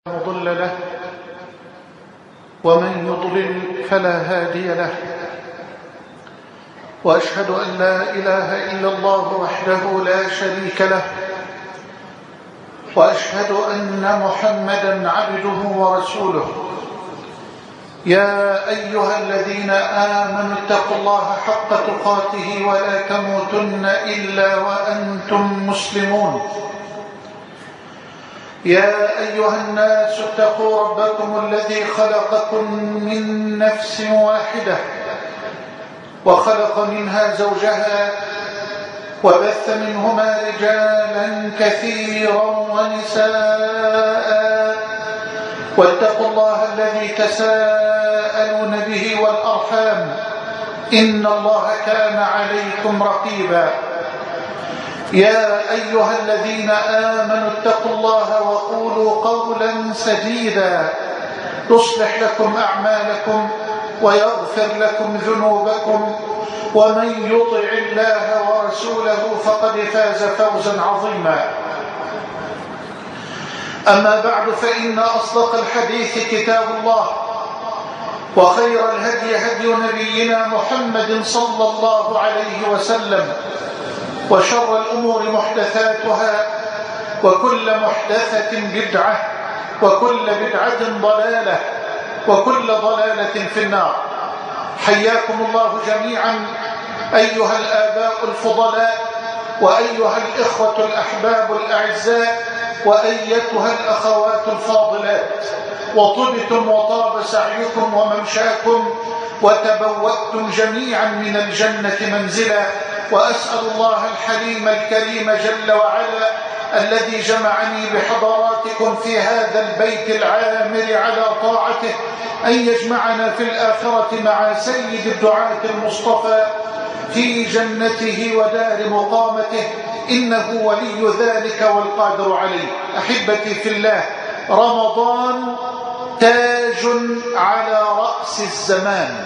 مضل له ومن يضلل فلا هادي له، وأشهد أن لا إله إلا الله وحده لا شريك له، وأشهد أن محمدا عبده ورسوله. يا أيها الذين آمنوا اتقوا الله حق تقاته ولا تموتن إلا وأنتم مسلمون. يا أيها الناس اتقوا ربكم الذي خلقكم من نفس واحدة وخلق منها زوجها وبث منهما رجالا كثيرا ونساء، واتقوا الله الذي تساءلون به والأرحام إن الله كان عليكم رقيبا. يا أيها الذين آمنوا اتقوا الله وقولوا قولا سديدا يصلح لكم أعمالكم ويغفر لكم ذنوبكم، ومن يطع الله ورسوله فقد فاز فوزا عظيما. أما بعد، فإن أصدق الحديث كتاب الله، وخير الهدي هدي نبينا محمد صلى الله عليه وسلم، وشر الأمور محدثاتها، وكل محدثة بدعة، وكل بدعة ضلالة، وكل ضلالة في النار. حياكم الله جميعا أيها الآباء الفضلاء، وأيها الإخوة الأحباب الأعزاء، وأيتها الأخوات الفاضلات، وطبتم وطاب سعيكم وممشاكم، وتبوأتم جميعا من الجنة منزلا. وأسأل الله الحليم الكريم جل وعلا الذي جمعني بحضراتكم في هذا البيت العامر على طاعته أن يجمعنا في الآخرة مع سيد الدعاة المصطفى في جنته ودار مقامته، إنه ولي ذلك والقادر عليه. أحبتي في الله، رمضان تاج على رأس الزمان.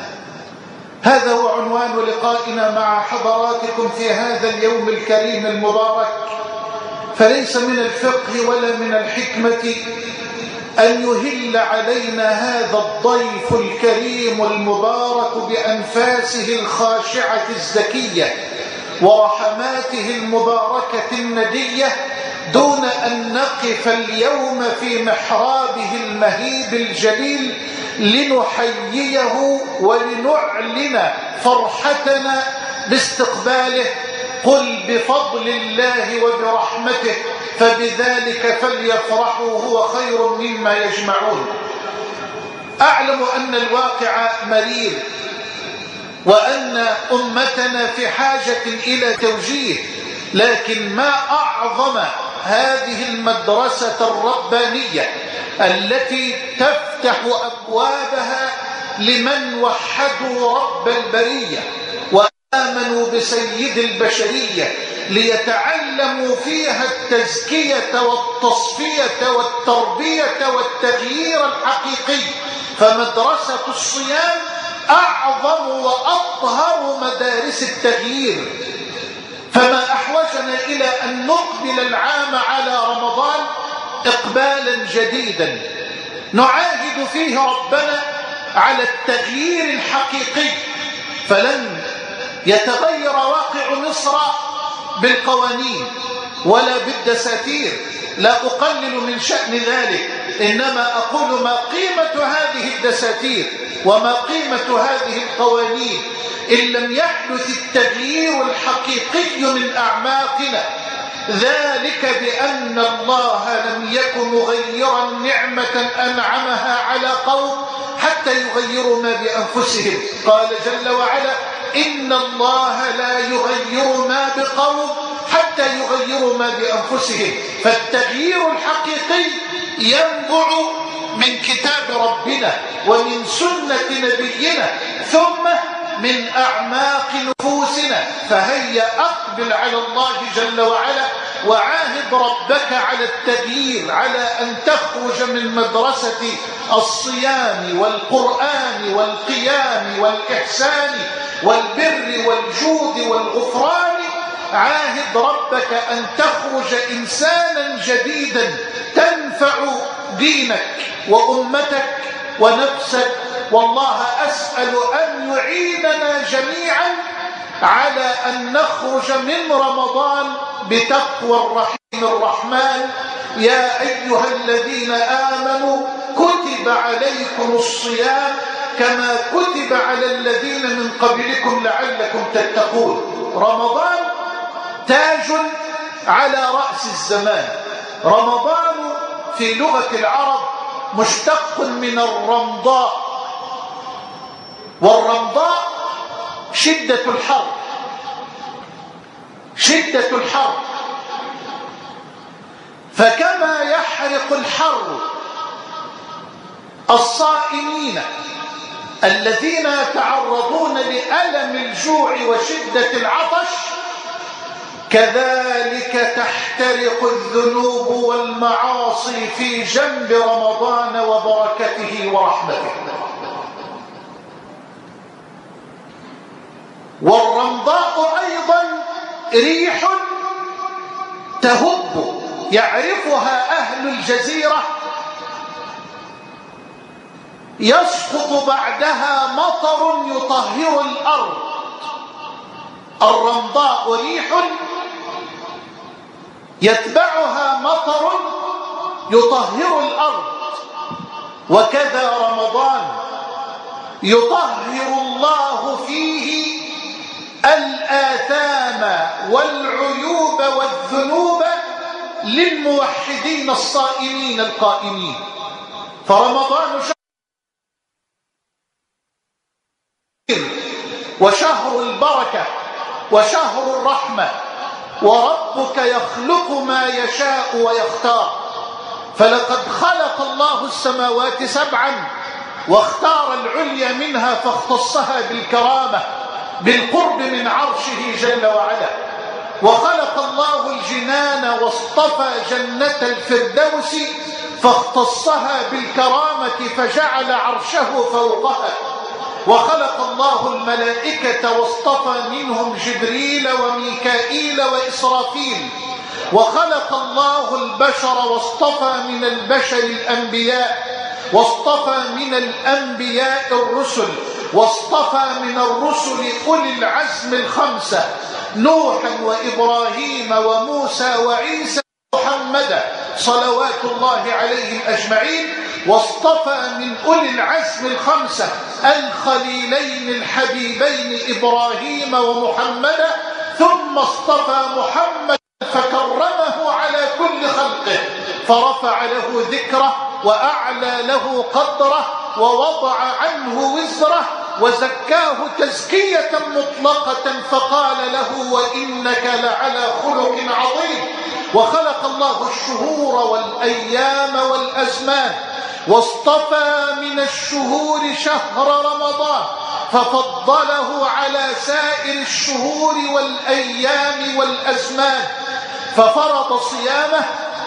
هذا هو عنوان لقائنا مع حضراتكم في هذا اليوم الكريم المبارك. فليس من الفقه ولا من الحكمة أن يهل علينا هذا الضيف الكريم المبارك بأنفاسه الخاشعة الزكية ورحماته المباركة الندية دون أن نقف اليوم في محرابه المهيب الجليل لنحييه ولنعلن فرحتنا باستقباله. قل بفضل الله وبرحمته فبذلك فليفرحوا هو خير مما يجمعون. أعلم أن الواقع مرير، وأن أمتنا في حاجة إلى توجيه، لكن ما أعظم هذه المدرسة الربانية التي تفتح أبوابها لمن وحدوا رب البرية وآمنوا بسيد البشرية ليتعلموا فيها التزكية والتصفية والتربية والتغيير الحقيقي. فمدرسة الصيام أعظم وأطهر مدارس التغيير. فما أحوجنا إلى أن نقبل العام على رمضان إقبالا جديدا نعاهد فيه ربنا على التغيير الحقيقي. فلن يتغير واقع مصر بالقوانين ولا بالدساتير، لا أقلل من شأن ذلك، إنما أقول ما قيمة هذه الدساتير وما قيمة هذه القوانين إن لم يحدث التغيير الحقيقي من أعماقنا. ذلك بأن الله لم يكن مغيرا نعمة أنعمها على قوم حتى يغيروا ما بأنفسهم. قال جل وعلا: إن الله لا يغير ما بقوم حتى يغيروا ما بأنفسهم. فالتغيير الحقيقي ينبع من كتاب ربنا ومن سنة نبينا ثم من أعماق نفوسنا. فهيا أقبل على الله جل وعلا وعاهد ربك على التغيير، على أن تخرج من مدرسة الصيام والقرآن والقيام والإحسان والبر والجود والغفران. عاهد ربك أن تخرج إنسانا جديدا تنفع دينك وأمتك ونفسك. والله أسأل أن يعيننا جميعا على أن نخرج من رمضان بتقوى الرحيم الرحمن. يا أيها الذين آمنوا كتب عليكم الصيام كما كتب على الذين من قبلكم لعلكم تتقون. رمضان تاج على رأس الزمان. رمضان في لغة العرب مشتق من الرمضاء، والرمضاء شدة الحر، شدة الحر. فكما يحرق الحر الصائمين الذين يتعرضون لألم الجوع وشدة العطش، كذلك تحترق الذنوب والمعاصي في جنب رمضان وبركته ورحمته. والرمضاء أيضا ريح تهب يعرفها أهل الجزيرة، يسقط بعدها مطر يطهر الأرض. الرمضاء ريح يتبعها مطر يطهر الأرض، وكذا رمضان يطهر الله فيه الآثام والعيوب والذنوب للموحدين الصائمين القائمين. فرمضان وشهر البركة وشهر الرحمة، وربك يخلق ما يشاء ويختار. فلقد خلق الله السماوات سبعا واختار العليا منها فاختصها بالكرامة بالقرب من عرشه جل وعلا. وخلق الله الجنان واصطفى جنة الفردوس فاختصها بالكرامة فجعل عرشه فوقها. وخلق الله الملائكة واصطفى منهم جبريل وميكائيل وإسرافيل. وخلق الله البشر واصطفى من البشر الأنبياء، واصطفى من الأنبياء الرسل، واصطفى من الرسل أولي العزم الخمسة: نوحا وإبراهيم وموسى وعيسى ومحمدا صلوات الله عليهم أجمعين. واصطفى من أولي العزم الخمسة الخليلين الحبيبين إبراهيم ومحمدا، ثم اصطفى محمد فكرمه على كل خلقه، فرفع له ذكره وأعلى له قدره ووضع عنه وزره وزكاه تزكية مطلقة، فقال له: وإنك لعلى خلق عظيم. وخلق الله الشهور والأيام والأزمان، واصطفى من الشهور شهر رمضان ففضله على سائر الشهور والأيام والأزمان، ففرض صيامه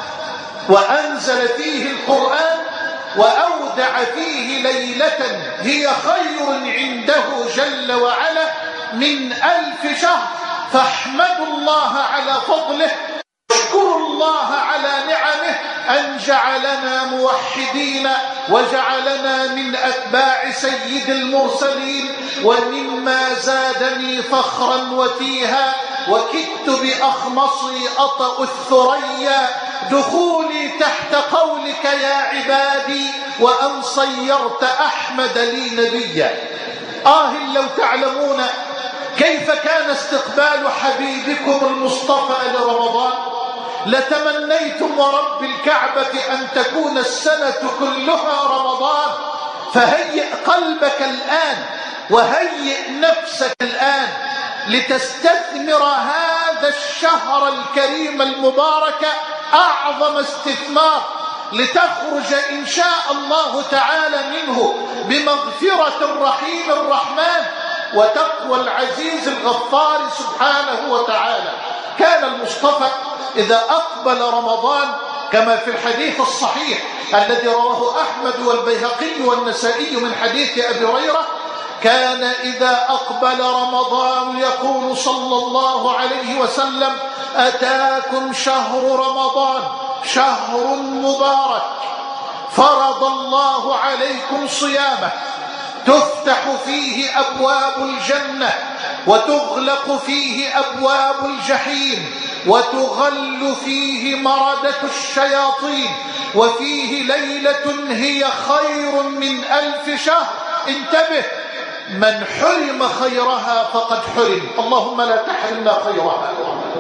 وأنزل فيه القرآن وأودع فيه ليلة هي خير عنده جل وعلا من 1000 شهر. فاحمدوا الله على فضله واشكروا الله على نعمه أن جعلنا موحدين وجعلنا من أتباع سيد المرسلين. ومما زادني فخرا وفيها وكدت بأخمصي أطأ الثريا دخولي تحت قولك يا عبادي وأن صيرت أحمد لي نبيا. لو تعلمون كيف كان استقبال حبيبكم المصطفى لرمضان لتمنيتم ورب الكعبة أن تكون السنة كلها رمضان. فهيئ قلبك الآن وهيئ نفسك الآن لتستثمر هذا الشهر الكريم المبارك أعظم استثمار، لتخرج إن شاء الله تعالى منه بمغفرة الرحيم الرحمن وتقوى العزيز الغفار سبحانه وتعالى. كان المصطفى إذا أقبل رمضان كما في الحديث الصحيح الذي رواه أحمد والبيهقي والنسائي من حديث أبي هريرة، كان إذا أقبل رمضان يقول صلى الله عليه وسلم: أتاكم شهر رمضان شهر مبارك فرض الله عليكم صيامه، تفتح فيه أبواب الجنة وتغلق فيه أبواب الجحيم وتغل فيه مردة الشياطين، وفيه ليلة هي خير من 1000 شهر. انتبه، من حرم خيرها فقد حرم، اللهم لا تحرمنا خيرها.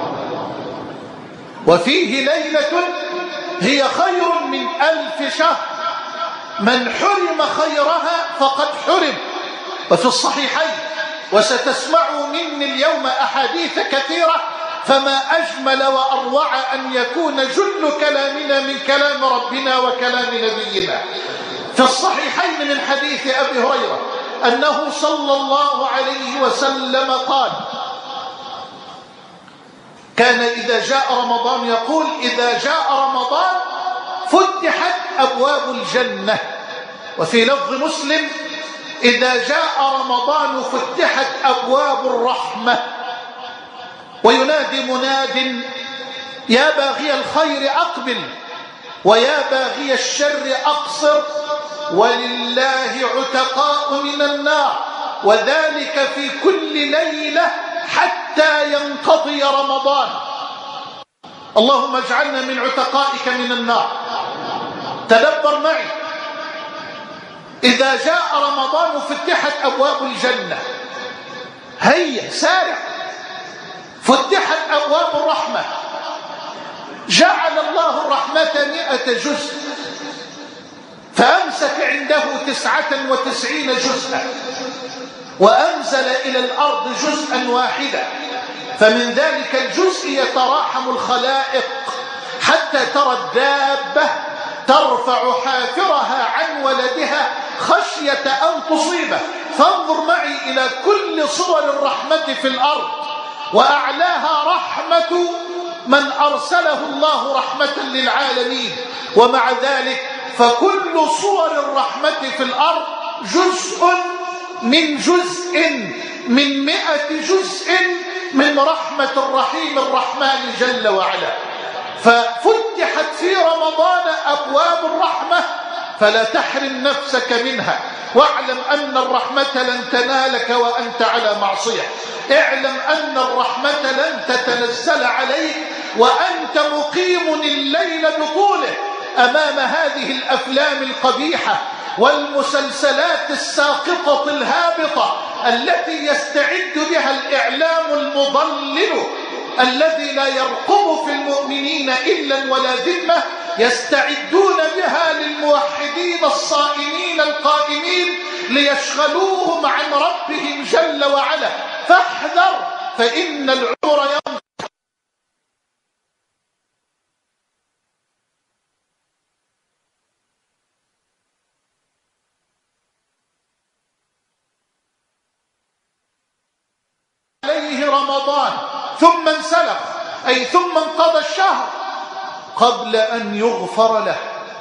وفيه ليلة هي خير من 1000 شهر، من حرم خيرها فقد حرم. وفي الصحيحين، وستسمعوا مني اليوم أحاديث كثيرة، فما أجمل وأروع أن يكون جل كلامنا من كلام ربنا وكلام نبينا. في الصحيحين من حديث أبي هريرة أنه صلى الله عليه وسلم قال: كان إذا جاء رمضان يقول: إذا جاء رمضان فتحت أبواب الجنة. وفي لفظ مسلم: إذا جاء رمضان فتحت أبواب الرحمة. وينادي مناد: يا باغي الخير أقبل، ويا باغي الشر أقصر، ولله عتقاء من النار، وذلك في كل ليلة حتى ينقضي رمضان. اللهم اجعلنا من عتقائك من النار. تدبر معي، إذا جاء رمضان فتحت أبواب الجنة، هيا سارع، فتحت أبواب الرحمة، جعل الله الرحمة 100 جزء، فأمسك عنده 99 جزءا، وأنزل إلى الأرض جزءا واحدا، فمن ذلك الجزء يتراحم الخلائق حتى ترى الدابة ترفع حافرها عن ولدها خشية أن تصيبه. فانظر معي إلى كل صور الرحمة في الأرض، وأعلاها رحمة من أرسله الله رحمة للعالمين. ومع ذلك فكل صور الرحمة في الأرض جزء من 100 جزء من رحمة الرحيم الرحمن جل وعلا. ففتحت في رمضان أبواب الرحمة، فلا تحرم نفسك منها، واعلم أن الرحمة لن تنالك وأنت على معصية. اعلم أن الرحمة لن تتنزل عليك وأنت مقيم الليل بطوله أمام هذه الأفلام القبيحة والمسلسلات الساقطة الهابطة التي يستعد بها الإعلام المضلل الذي لا يرقب في المؤمنين إلا ولا ذمة، يستعدون بها للموحدين الصائمين القائمين ليشغلوهم عن ربهم جل وعلا. فاحذر، فإن العمر ينفع. عليه رمضان ثم انسلخ، أي ثم انقضى الشهر قبل أن يغفر له.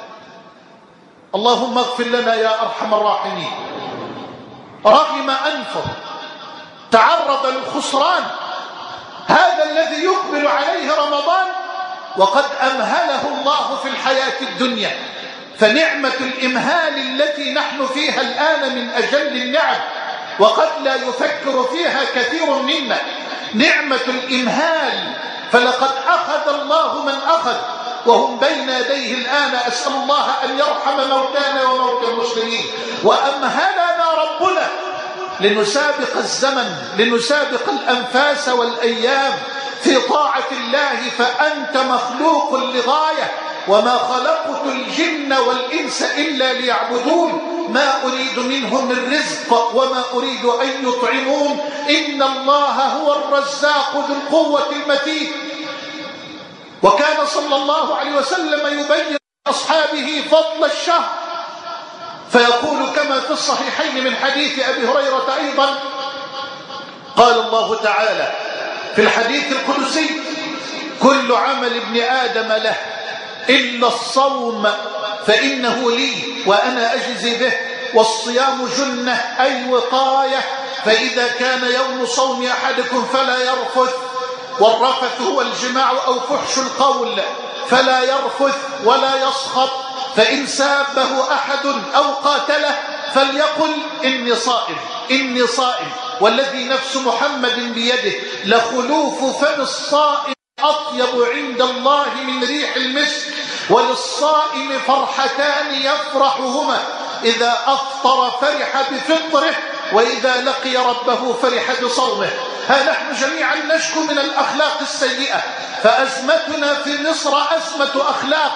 اللهم اغفر لنا يا أرحم الراحمين. رغم أنفه، تعرض للخسران، هذا الذي يقبل عليه رمضان وقد أمهله الله في الحياة الدنيا. فنعمة الإمهال التي نحن فيها الآن من أجل النعم، وقد لا يفكر فيها كثير منا، نعمة الإمهال. فلقد أخذ الله من أخذ وهم بين يديه الآن. أسأل الله أن يرحم موتانا وموتى المسلمين. وأمهلنا ربنا لنسابق الزمن، لنسابق الأنفاس والأيام في طاعة الله، فأنت مخلوق لغاية. وما خلقت الجن والإنس إلا ليعبدون، ما أريد منهم من رزق وما أريد أن يطعمون، إن الله هو الرزاق ذو القوة المتين. وكان صلى الله عليه وسلم يبين لأصحابه فضل الشهر، فيقول كما في الصحيحين من حديث أبي هريرة أيضا، قال الله تعالى في الحديث القدسي: كل عمل ابن آدم له إلا الصوم فإنه لي وأنا أجزي به، والصيام جنة أي وقاية، فإذا كان يوم صوم أحدكم فلا يرفث، والرفث هو الجماع أو فحش القول، فلا يرفث ولا يصخب، فإن سابه أحد أو قاتله فليقل إني صائم إني صائم، والذي نفس محمد بيده لخلوف فم الصائم أطيب عند الله من ريح المسك، وللصائم فرحتان يفرحهما، إذا أفطر فرح بفطره، وإذا لقي ربه فرح بصومه. ها نحن جميعا نشكو من الأخلاق السيئة، فأزمتنا في مصر أزمة أخلاق.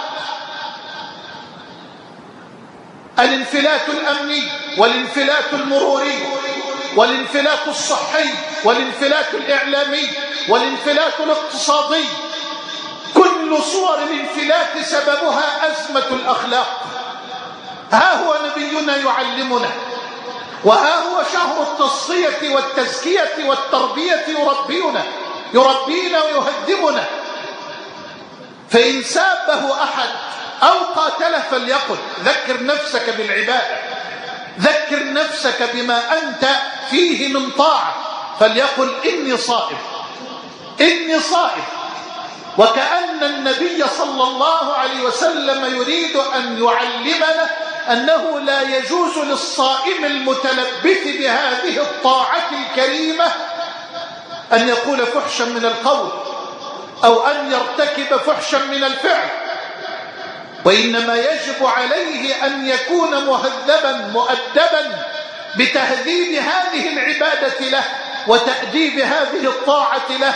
الانفلات الأمني والانفلات المروري والانفلات الصحي والانفلات الإعلامي والانفلات الاقتصادي، كل صور الانفلات سببها أزمة الأخلاق. ها هو نبينا يعلمنا، وها هو شهر التصفية والتزكية والتربية يربينا ويهذبنا. فإن سابه أحد أو قاتله فليقل، ذكر نفسك بالعبادة، ذكر نفسك بما أنت فيه من طاعة، فليقل إني صائم إني صائم. وكأن النبي صلى الله عليه وسلم يريد أن يعلمنا أنه لا يجوز للصائم المتلبث بهذه الطاعة الكريمة أن يقول فحشا من القول أو أن يرتكب فحشا من الفعل، وإنما يجب عليه أن يكون مهذبا مؤدبا بتهذيب هذه العبادة له وتأديب هذه الطاعة له.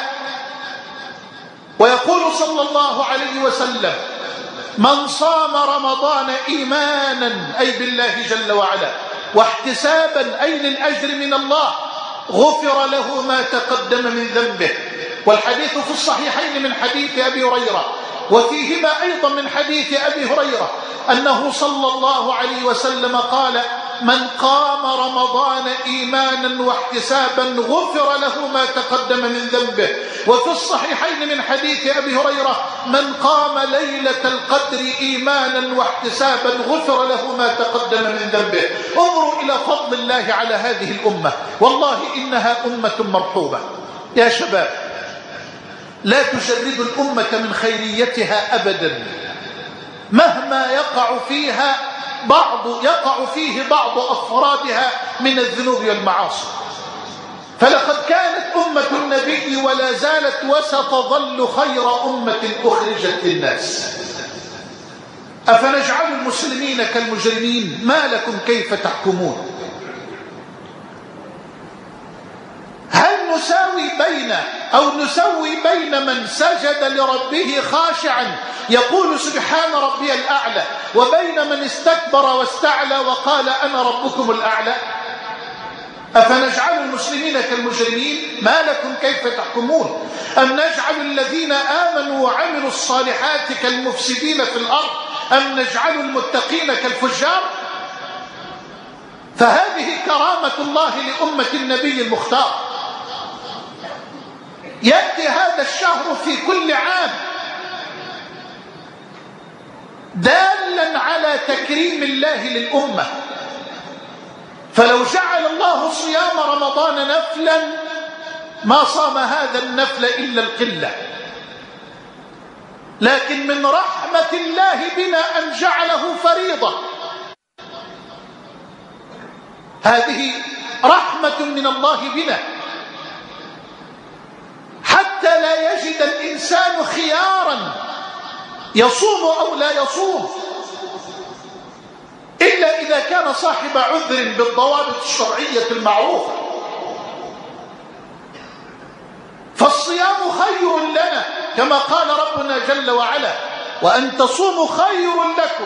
ويقول صلى الله عليه وسلم: من صام رمضان إيمانا أي بالله جل وعلا واحتسابا أي للأجر من الله غفر له ما تقدم من ذنبه. والحديث في الصحيحين من حديث أبي هريرة، وفيهما أيضا من حديث أبي هريرة أنه صلى الله عليه وسلم قال: من قام رمضان إيمانا واحتسابا غفر له ما تقدم من ذنبه. وفي الصحيحين من حديث أبي هريرة: من قام ليلة القدر إيمانا واحتسابا غفر له ما تقدم من ذنبه. انظروا إلى فضل الله على هذه الأمة، والله إنها أمة مرحوبة. يا شباب، لا تجردوا الأمة من خيريتها أبدا، مهما يقع فيه بعض أفرادها من الذنوب والمعاصي. فلقد كانت أمة النبي ولا زالت وستظل خير أمة أخرجت للناس. أفنجعل المسلمين كالمجرمين؟ ما لكم كيف تحكمون؟ هل نسوي بين من سجد لربه خاشعا يقول سبحان ربي الأعلى وبين من استكبر واستعلى وقال أنا ربكم الأعلى؟ أفنجعل المسلمين كالمجرمين؟ ما لكم كيف تحكمون؟ أم نجعل الذين آمنوا وعملوا الصالحات كالمفسدين في الأرض أم نجعل المتقين كالفجار؟ فهذه كرامة الله لأمة النبي المختار. يأتي هذا الشهر في كل عام دالا على تكريم الله للأمة. فلو جعل الله صيام رمضان نفلا ما صام هذا النفل إلا القلة، لكن من رحمة الله بنا أن جعله فريضة. هذه رحمة من الله بنا، حتى لا يجد الإنسان خيارا يصوم أو لا يصوم إلا إذا كان صاحب عذر بالضوابط الشرعية المعروفة. فالصيام خير لنا كما قال ربنا جل وعلا: وأن تصوموا خير لكم.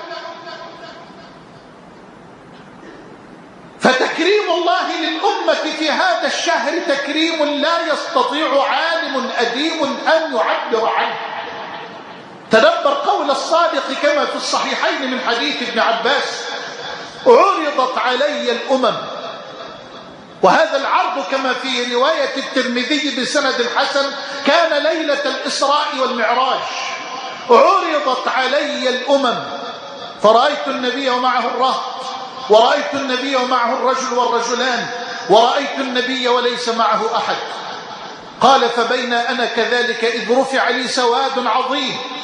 فتكريم الله للأمة في هذا الشهر تكريم لا يستطيع عالم أديم أن يعبر عنه. تدبر قول الصادق كما في الصحيحين من حديث ابن عباس: عرضت علي الأمم. وهذا العرض كما في رواية الترمذي بسند حسن كان ليلة الإسراء والمعراج. عرضت علي الأمم فرأيت النبي ومعه الرهط، ورأيت النبي ومعه الرجل والرجلان، ورأيت النبي وليس معه أحد. قال: فبين أنا كذلك إذ رفع لي سواد عظيم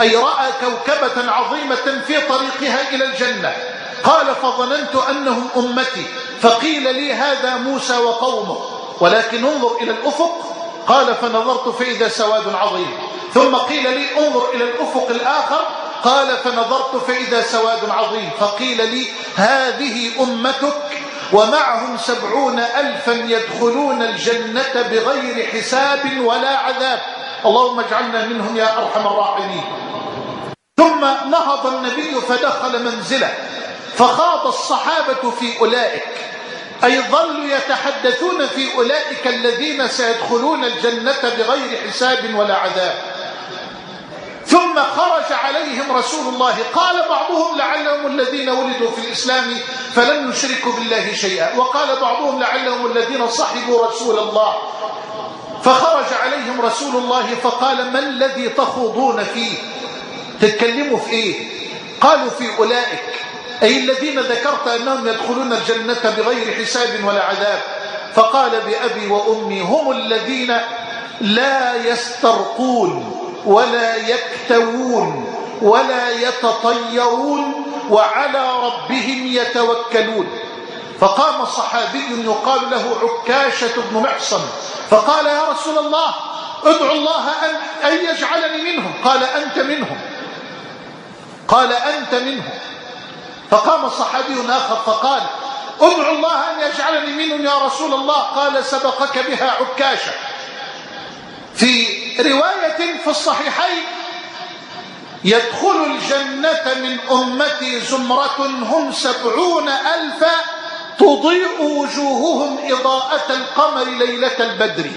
أي رأى كوكبة عظيمة في طريقها إلى الجنة. قال فظننت أنهم أمتي، فقيل لي هذا موسى وقومه، ولكن انظر إلى الأفق. قال فنظرت فإذا سواد عظيم. ثم قيل لي انظر إلى الأفق الآخر. قال فنظرت فإذا سواد عظيم. فقيل لي هذه أمتك ومعهم 70,000 يدخلون الجنة بغير حساب ولا عذاب. اللهم اجعلنا منهم يا أرحم الراحمين. ثم نهض النبي فدخل منزله، فخاض الصحابة في أولئك، أي ظلوا يتحدثون في أولئك الذين سيدخلون الجنة بغير حساب ولا عذاب. ثم خرج عليهم رسول الله. قال بعضهم لعلهم الذين ولدوا في الإسلام فلن يشركوا بالله شيئا، وقال بعضهم لعلهم الذين صحبوا رسول الله. فخرج عليهم رسول الله فقال ما الذي تخوضون فيه؟ تتكلموا في إيه؟ قالوا في أولئك، أي الذين ذكرت أنهم يدخلون الجنة بغير حساب ولا عذاب. فقال بأبي وأمي هم الذين لا يسترقون ولا يكتوون ولا يتطيرون وعلى ربهم يتوكلون. فقام صحابي يقال له عكاشة بن محصن فقال يا رسول الله ادعو الله أن يجعلني منهم. قال أنت منهم. قال أنت منهم. فقام صحابي آخر فقال ادعو الله أن يجعلني منهم يا رسول الله. قال سبقك بها عكاشة. في رواية في الصحيحين يدخل الجنة من أمتي زمرة هم 70,000 تضيء وجوههم إضاءة القمر ليلة البدر.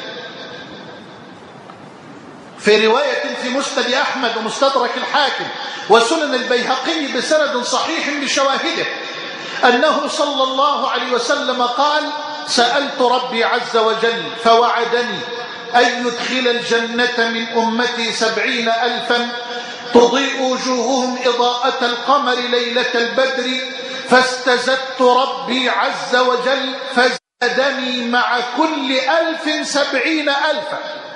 في رواية في مسند أحمد ومستدرك الحاكم وسنن البيهقي بسند صحيح بشواهده أنه صلى الله عليه وسلم قال سألت ربي عز وجل فوعدني أن يدخل الجنة من أمتي 70,000 تضيء وجوههم إضاءة القمر ليلة البدر، فاستزدت ربي عز وجل فزادني مع كل 1000 70,000.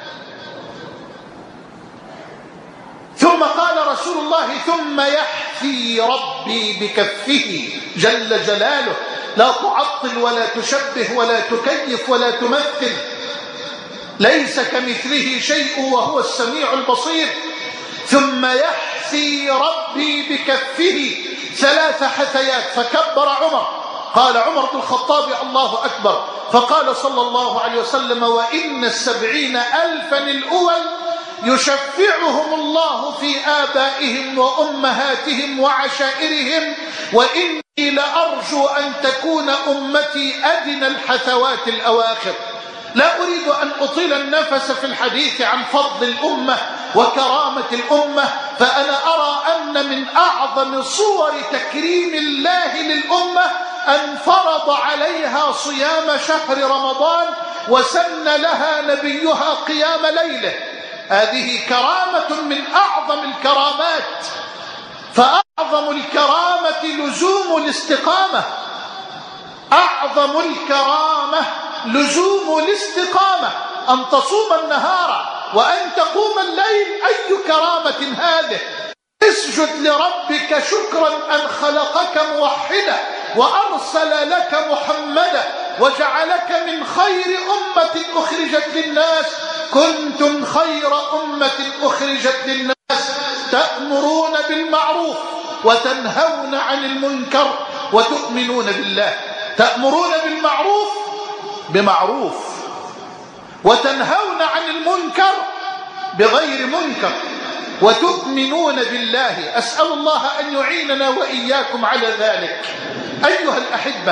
ثم قال رسول الله ثم يحثي ربي بكفه جل جلاله، لا تعطل ولا تشبه ولا تكيف ولا تمثل، ليس كمثله شيء وهو السميع البصير. ثم يحثي ربي بكفه 3 حثيات. فكبر عمر. قال عمر بن الخطاب الله أكبر. فقال صلى الله عليه وسلم وإن 70,000 الأول يشفعهم الله في آبائهم وأمهاتهم وعشائرهم، وإني لأرجو أن تكون أمتي أدنى الحثوات الأواخر. لا أريد أن أطيل النفس في الحديث عن فضل الأمة وكرامة الأمة، فأنا أرى أن من أعظم صور تكريم الله للأمة أن فرض عليها صيام شهر رمضان وسن لها نبيها قيام ليله. هذه كرامة من أعظم الكرامات، فأعظم الكرامة لزوم الاستقامة. أعظم الكرامة لزوم الاستقامة، أن تصوم النهار وأن تقوم الليل. أي كرامة هذه؟ اسجد لربك شكرا أن خلقك موحدا وأرسل لك محمدا وجعلك من خير أمة أخرجت للناس. كنتم خير أمة أخرجت للناس تأمرون بالمعروف وتنهون عن المنكر وتؤمنون بالله. تأمرون بالمعروف بمعروف وتنهون عن المنكر بغير منكر وتؤمنون بالله. أسأل الله أن يعيننا وإياكم على ذلك. أيها الأحبة،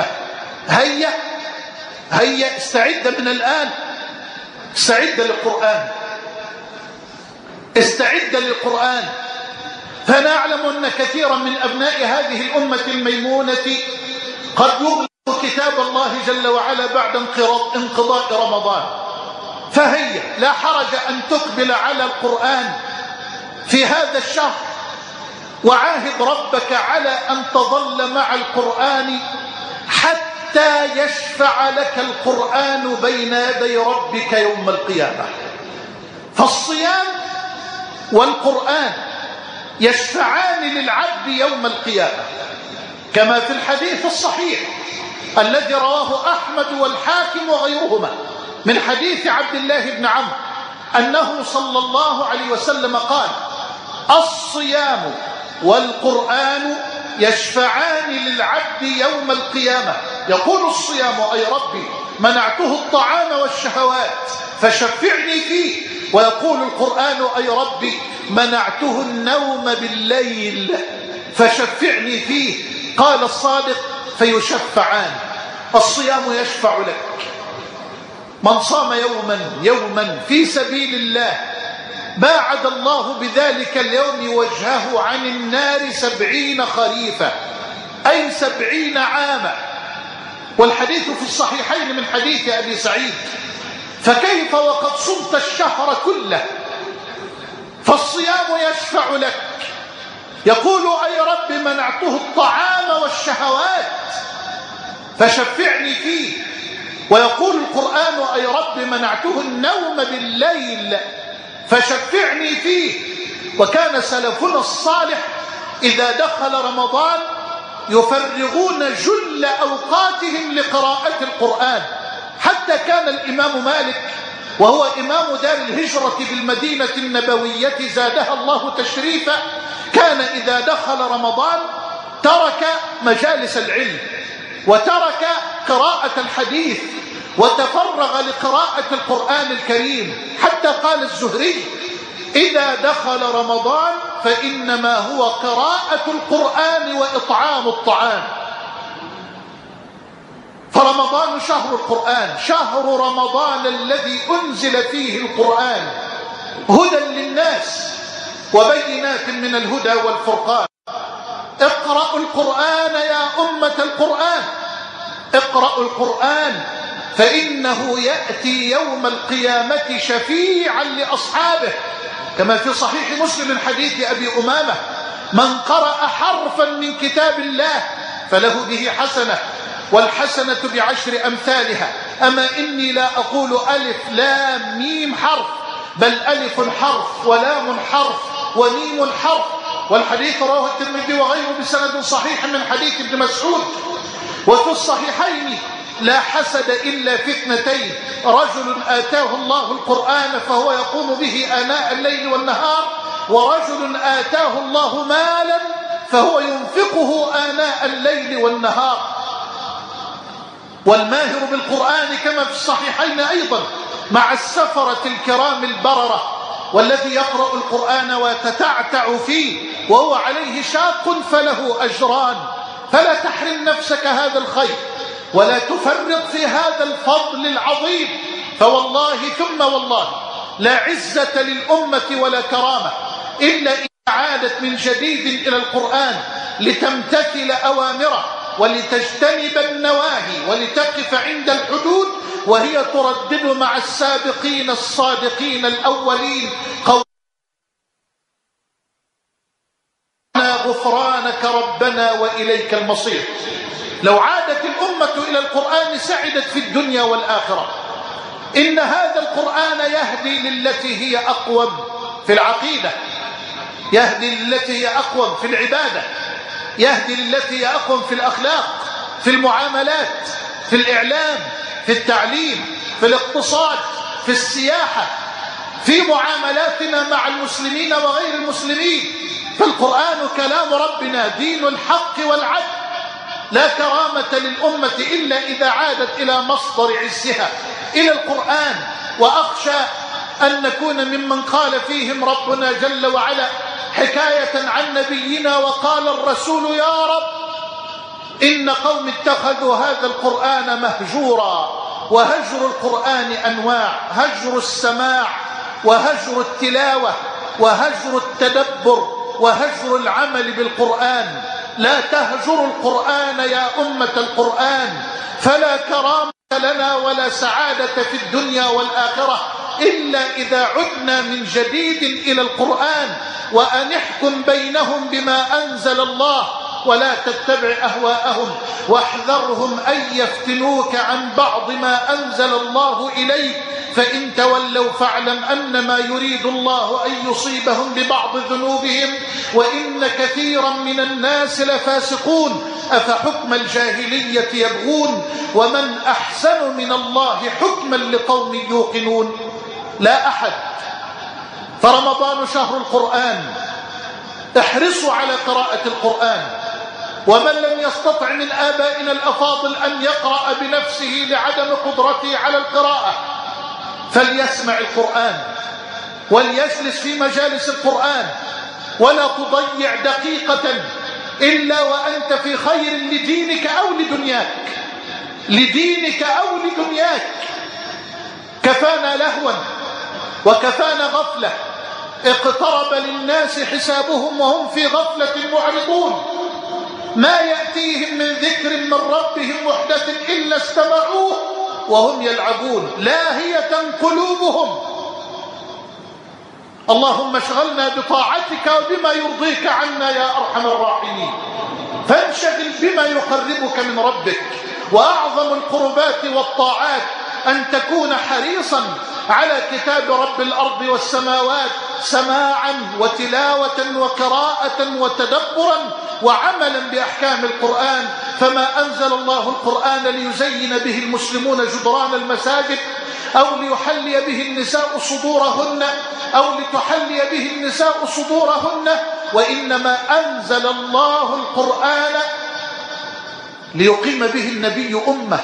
هيا استعد من الآن. استعد للقرآن. استعد للقرآن. فنعلم أن كثيرا من أبناء هذه الأمة الميمونة قد يغلق كتاب الله جل وعلا بعد انقضاء رمضان. فهيا، لا حرج أن تقبل على القرآن في هذا الشهر، وعاهد ربك على أن تظل مع القرآن حتى يشفع لك القرآن بين يدي ربك يوم القيامة. فالصيام والقرآن يشفعان للعبد يوم القيامة، كما في الحديث الصحيح الذي رواه أحمد والحاكم وغيرهما من حديث عبد الله بن عمرو أنه صلى الله عليه وسلم قال: الصيام والقرآن يشفعان للعبد يوم القيامة. يقول الصيام: أي ربي منعته الطعام والشهوات فشفعني فيه. ويقول القرآن: أي ربي منعته النوم بالليل فشفعني فيه. قال الصادق: فيشفعان. الصيام يشفع لك. من صام يوما في سبيل الله باعد الله بذلك اليوم وجهه عن النار 70 خريفا، أي 70 عاما. والحديث في الصحيحين من حديث أبي سعيد. فكيف وقد صمت الشهر كله؟ فالصيام يشفع لك. يقول: أي رب منعته الطعام والشهوات فشفعني فيه. ويقول القرآن: أي رب منعته النوم بالليل فشفعني فيه. وكان سلفنا الصالح إذا دخل رمضان يفرغون جل أوقاتهم لقراءة القرآن، حتى كان الإمام مالك وهو إمام دار الهجرة بالمدينة النبوية زادها الله تشريفا، كان إذا دخل رمضان ترك مجالس العلم وترك قراءة الحديث وتفرغ لقراءة القرآن الكريم، حتى قال الزهري: إذا دخل رمضان فإنما هو قراءة القرآن وإطعام الطعام. فرمضان شهر القرآن، شهر رمضان الذي أنزل فيه القرآن هدى للناس وبينات من الهدى والفرقان. اقرأوا القرآن يا أمة القرآن، اقرأوا القرآن فإنه يأتي يوم القيامة شفيعا لأصحابه، كما في صحيح مسلم من حديث أبي أمامة: من قرأ حرفا من كتاب الله فله به حسنة، والحسنة ب10 أمثالها. أما إني لا أقول ألف لام ميم حرف، بل ألف حرف ولام حرف وميم حرف. والحديث رواه الترمذي وغيره بسند صحيح من حديث ابن مسعود. وفي الصحيحين: لا حسد إلا في 2: رجل آتاه الله القرآن فهو يقوم به آناء الليل والنهار، ورجل آتاه الله مالا فهو ينفقه آناء الليل والنهار. والماهر بالقرآن كما في الصحيحين أيضا مع السفرة الكرام البررة، والذي يقرأ القرآن ويتتعتع فيه وهو عليه شاق فله أجران. فلا تحرم نفسك هذا الخير ولا تفرط في هذا الفضل العظيم، فوالله ثم والله لا عزة للأمة ولا كرامة إلا إذا عادت من جديد إلى القرآن لتمتثل أوامره ولتجتنب النواهي ولتقف عند الحدود، وهي تردد مع السابقين الصادقين الأولين: غفرانك ربنا وإليك المصير. لو عادت الأمة إلى القرآن سعدت في الدنيا والآخرة. إن هذا القرآن يهدي للتي هي أقوم في العقيدة، يهدي للتي هي أقوم في العبادة، يهدي للتي هي أقوم في الأخلاق، في المعاملات، في الإعلام، في التعليم، في الاقتصاد، في السياحة، في معاملاتنا مع المسلمين وغير المسلمين. فالقرآن كلام ربنا، دين الحق والعدل. لا كرامة للأمة إلا إذا عادت إلى مصدر عزها، إلى القرآن. وأخشى أن نكون ممن قال فيهم ربنا جل وعلا حكاية عن نبينا: وقال الرسول يا رب إن قوم اتخذوا هذا القرآن مهجورا. وهجر القرآن أنواع: هجر السماع، وهجر التلاوة، وهجر التدبر، وهجر العمل بالقرآن. لا تهجروا القرآن يا أمة القرآن، فلا كرامة لنا ولا سعادة في الدنيا والآخرة إلا إذا عدنا من جديد إلى القرآن. وأن احكم بينهم بما أنزل الله ولا تتبع أهواءهم واحذرهم أن يفتنوك عن بعض ما أنزل الله إليك فإن تولوا فاعلم أنما يريد الله أن يصيبهم ببعض ذنوبهم وإن كثيرا من الناس لفاسقون أفحكم الجاهلية يبغون ومن أحسن من الله حكما لقوم يوقنون. لا أحد. فرمضان شهر القرآن، احرصوا على قراءة القرآن. ومن لم يستطع من آبائنا الأفاضل أن يقرأ بنفسه لعدم قدرته على القراءة فليسمع القرآن وليجلس في مجالس القرآن، ولا تضيع دقيقة إلا وأنت في خير لدينك أو لدنياك، لدينك أو لدنياك. كفانا لهوا وكفانا غفلة، اقترب للناس حسابهم وهم في غفلة معرضون، ما يأتيهم من ذكر من ربهم محدث إلا استمعوه وهم يلعبون لاهية قلوبهم. اللهم اشغلنا بطاعتك وبما يرضيك عنا يا أرحم الراحمين. فانشغل بما يقربك من ربك، وأعظم القربات والطاعات أن تكون حريصا على كتاب رب الأرض والسماوات سماعا وتلاوة وقراءة وتدبرا وعملا بأحكام القرآن. فما أنزل الله القرآن ليزين به المسلمون جدران المساجد أو ليحلي به النساء صدورهن أو لتحلي به النساء صدورهن، وإنما أنزل الله القرآن ليقيم به النبي أمة،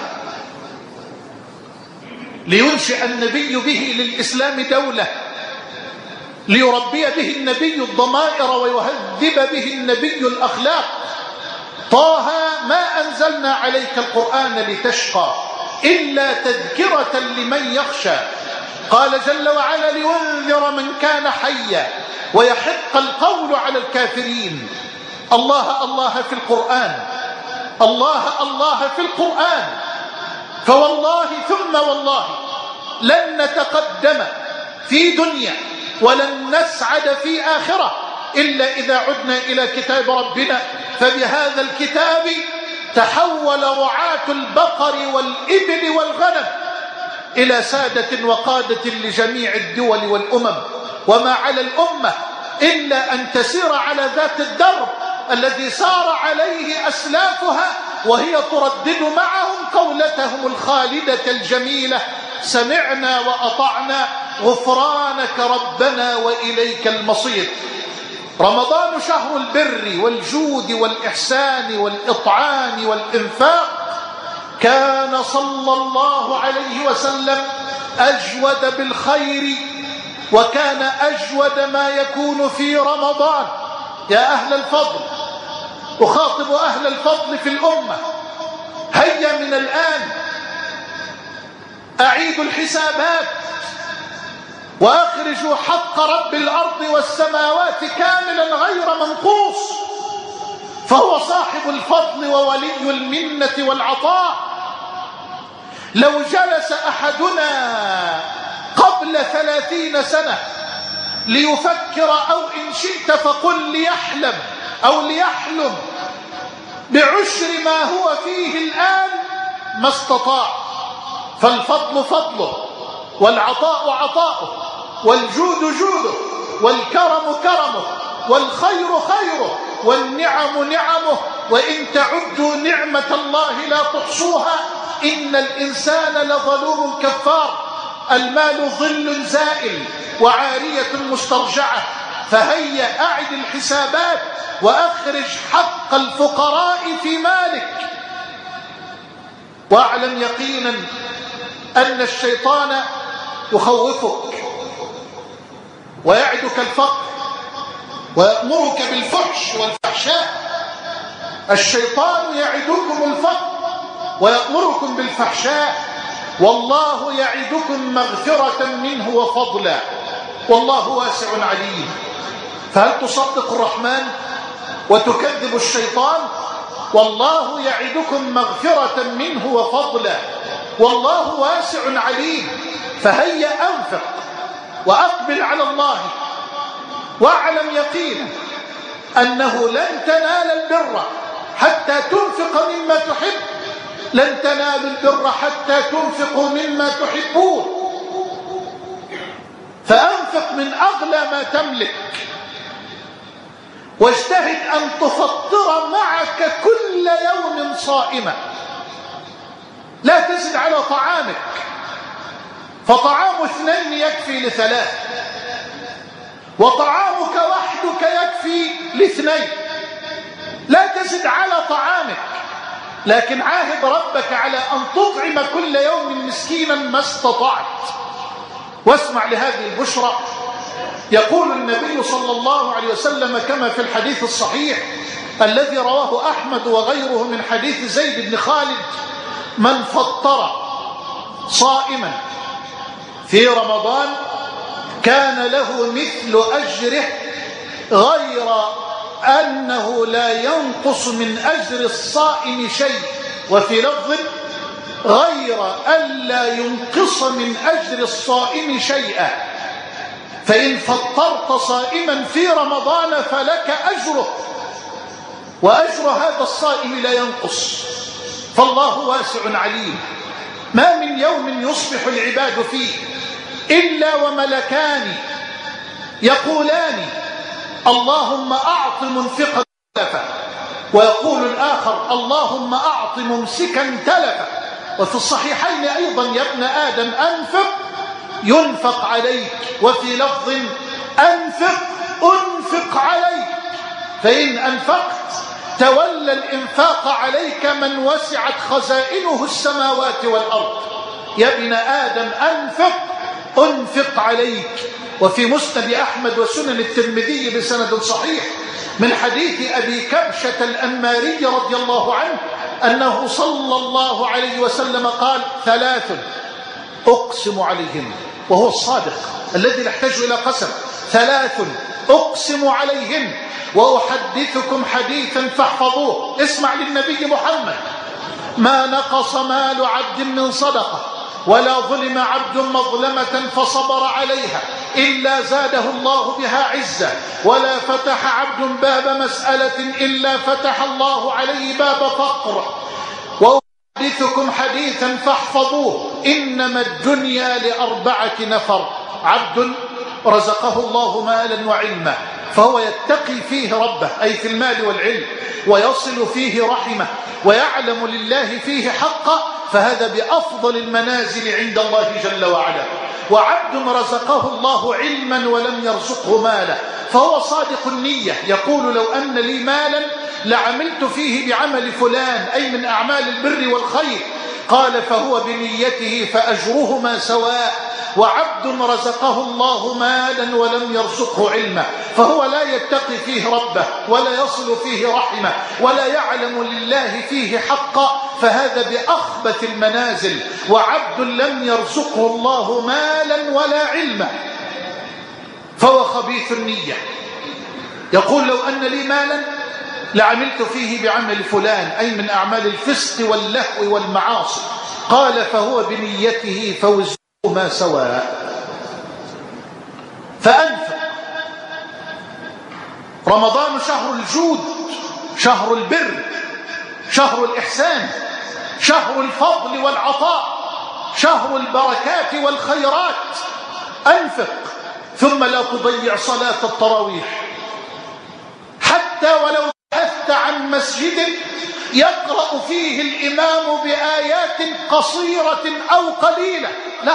لينشئ النبي به للإسلام دولة، ليربي به النبي الضمائر ويهذب به النبي الأخلاق. طه ما أنزلنا عليك القرآن لتشقى إلا تذكرة لمن يخشى. قال جل وعلا لينذر من كان حيا ويحق القول على الكافرين. الله الله في القرآن، الله الله في القرآن. فوالله ثم والله لن نتقدم في دنيا ولن نسعد في آخرة إلا إذا عدنا إلى كتاب ربنا. فبهذا الكتاب تحول رعاة البقر والإبل والغنم إلى سادة وقادة لجميع الدول والأمم، وما على الأمة إلا أن تسير على ذات الدرب الذي سار عليه أسلافها، وهي تردد معهم قولتهم الخالدة الجميلة: سمعنا وأطعنا غفرانك ربنا وإليك المصير. رمضان شهر البر والجود والإحسان والإطعام والإنفاق. كان صلى الله عليه وسلم أجود بالخير، وكان أجود ما يكون في رمضان. يا أهل الفضل، أخاطب أهل الفضل في الأمة، هيا من الآن أعيدوا الحسابات وأخرجوا حق رب الأرض والسماوات كاملا غير منقوص، فهو صاحب الفضل وولي المنة والعطاء. لو جلس أحدنا قبل 30 سنة ليفكر أو إن شئت فقل ليحلم أو ليحلم بعشر ما هو فيه الآن ما استطاع. فالفضل فضله، والعطاء عطاؤه، والجود جوده، والكرم كرمه، والخير خيره، والنعم نعمه. وإن تعدوا نعمة الله لا تحصوها إن الإنسان لظلوم كفار. المال ظل زائل وعارية مسترجعة، فهيا أعد الحسابات وأخرج حق الفقراء في مالك. واعلم يقينا أن الشيطان يخوفك ويعدك الفقر ويأمرك بالفحش والفحشاء. الشيطان يعدكم الفقر ويأمركم بالفحشاء، والله يعدكم مغفرة منه وفضلا، والله واسع عليم. فهل تصدق الرحمن وتكذب الشيطان؟ والله يعدكم مغفرة منه وفضلا، والله واسع عليم. فهيا أنفق وأقبل على الله، واعلم يقينا أنه لن تنال البر حتى تنفق مما تحب، لن تنالوا البر حتى تنفقوا مما تحبون. فأنفق من أغلى ما تملك، واجتهد أن تفطر معك كل يوم صائما، لا تزد على طعامك، فطعام 2 يكفي ل3، وطعامك وحدك يكفي ل2، لا تزد على طعامك، لكن عاهد ربك على أن تطعم كل يوم مسكينا ما استطعت. واسمع لهذه البشرى. يقول النبي صلى الله عليه وسلم كما في الحديث الصحيح الذي رواه أحمد وغيره من حديث زيد بن خالد: من فطر صائما في رمضان كان له مثل أجره غير أنه لا ينقص من أجر الصائم شيء، وفي لفظ غير ألا ينقص من أجر الصائم شيئا. فإن فطرت صائما في رمضان فلك أجره، وأجر هذا الصائم لا ينقص، فالله واسع عليم. ما من يوم يصبح العباد فيه إلا وملكان يقولان: اللهم أعط منفقا تلفا، ويقول الآخر: اللهم أعط ممسكا تلفا. وفي الصحيحين أيضا: يا ابن آدم أنفق ينفق عليك، وفي لفظ: أنفق عليك. فإن أنفقت تولى الإنفاق عليك من وسعت خزائنه السماوات والأرض. يا ابن آدم أنفق عليك. وفي مسند أحمد وسنن الترمذي بسند صحيح من حديث أبي كبشة الأنماري رضي الله عنه أنه صلى الله عليه وسلم قال: 3 أقسم عليهم، وهو الصادق الذي لا يحتاج إلى قسم: 3 أقسم عليهم وأحدثكم حديثا فاحفظوه. اسمع للنبي محمد: ما نقص مال عبد من صدقة، ولا ظلم عبد مظلمة فصبر عليها، إلا زاده الله بها عزة، ولا فتح عبد باب مسألة إلا فتح الله عليه باب فقر. وأحدثكم حديثا فاحفظوه: إنما الدنيا ل4 نفر: عبد رزقه الله مالا وعلما فهو يتقي فيه ربه، أي في المال والعلم، ويصل فيه رحمه، ويعلم لله فيه حقا، فهذا بأفضل المنازل عند الله جل وعلا. وعبد رزقه الله علما ولم يرزقه مالا فهو صادق النية، يقول: لو أن لي مالا لعملت فيه بعمل فلان، أي من أعمال البر والخير. قال: فهو بنيته فأجرهما سواء. وعبد رزقه الله مالا ولم يرزقه علما فهو لا يتقي فيه ربه، ولا يصل فيه رحمه، ولا يعلم لله فيه حقا، فهذا بأخبث المنازل. وعبد لم يرزقه الله مالا ولا علما فهو خبيث النية، يقول: لو أن لي مالا لعملت فيه بعمل فلان، أي من أعمال الفسق واللهو والمعاصي. قال: فهو بنيته فوزهما سواء. فأنفق. رمضان شهر الجود، شهر البر، شهر الإحسان، شهر الفضل والعطاء، شهر البركات والخيرات. أنفق. ثم لا تضيع صلاة التراويح، حتى ولو بحثت عن مسجد يقرأ فيه الإمام بآيات قصيرة أو قليلة،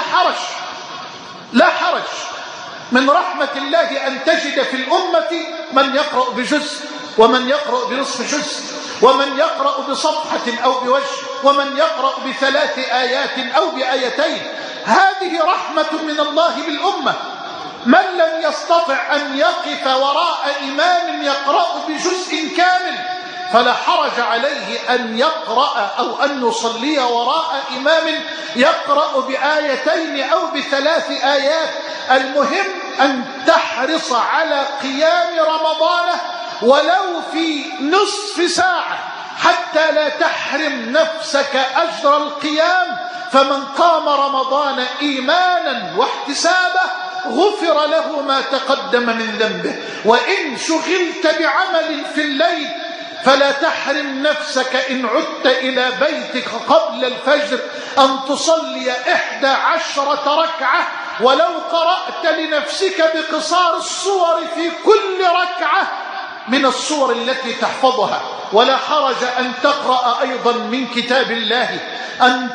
لا حرج. من رحمة الله أن تجد في الأمة من يقرأ بجزء، ومن يقرأ بنصف جزء، ومن يقرأ بصفحة أو بوجه، ومن يقرأ ب3 آيات أو بآيتين. هذه رحمة من الله بالأمة. من لم يستطع أن يقف وراء إمام يقرأ بجزء كامل فلا حرج عليه أن يقرأ أو أن يصلي وراء إمام يقرأ بآيتين أو ب3 آيات. المهم أن تحرص على قيام رمضان ولو في نصف ساعة حتى لا تحرم نفسك أجر القيام. فمن قام رمضان إيمانا واحتسابا غفر له ما تقدم من ذنبه. وإن شغلت بعمل في الليل فلا تحرم نفسك إن عدت إلى بيتك قبل الفجر أن تصلي 11 ركعة، ولو قرأت لنفسك بقصار الصور في كل ركعة من الصور التي تحفظها. ولا حرج أن تقرأ أيضا من كتاب الله، أن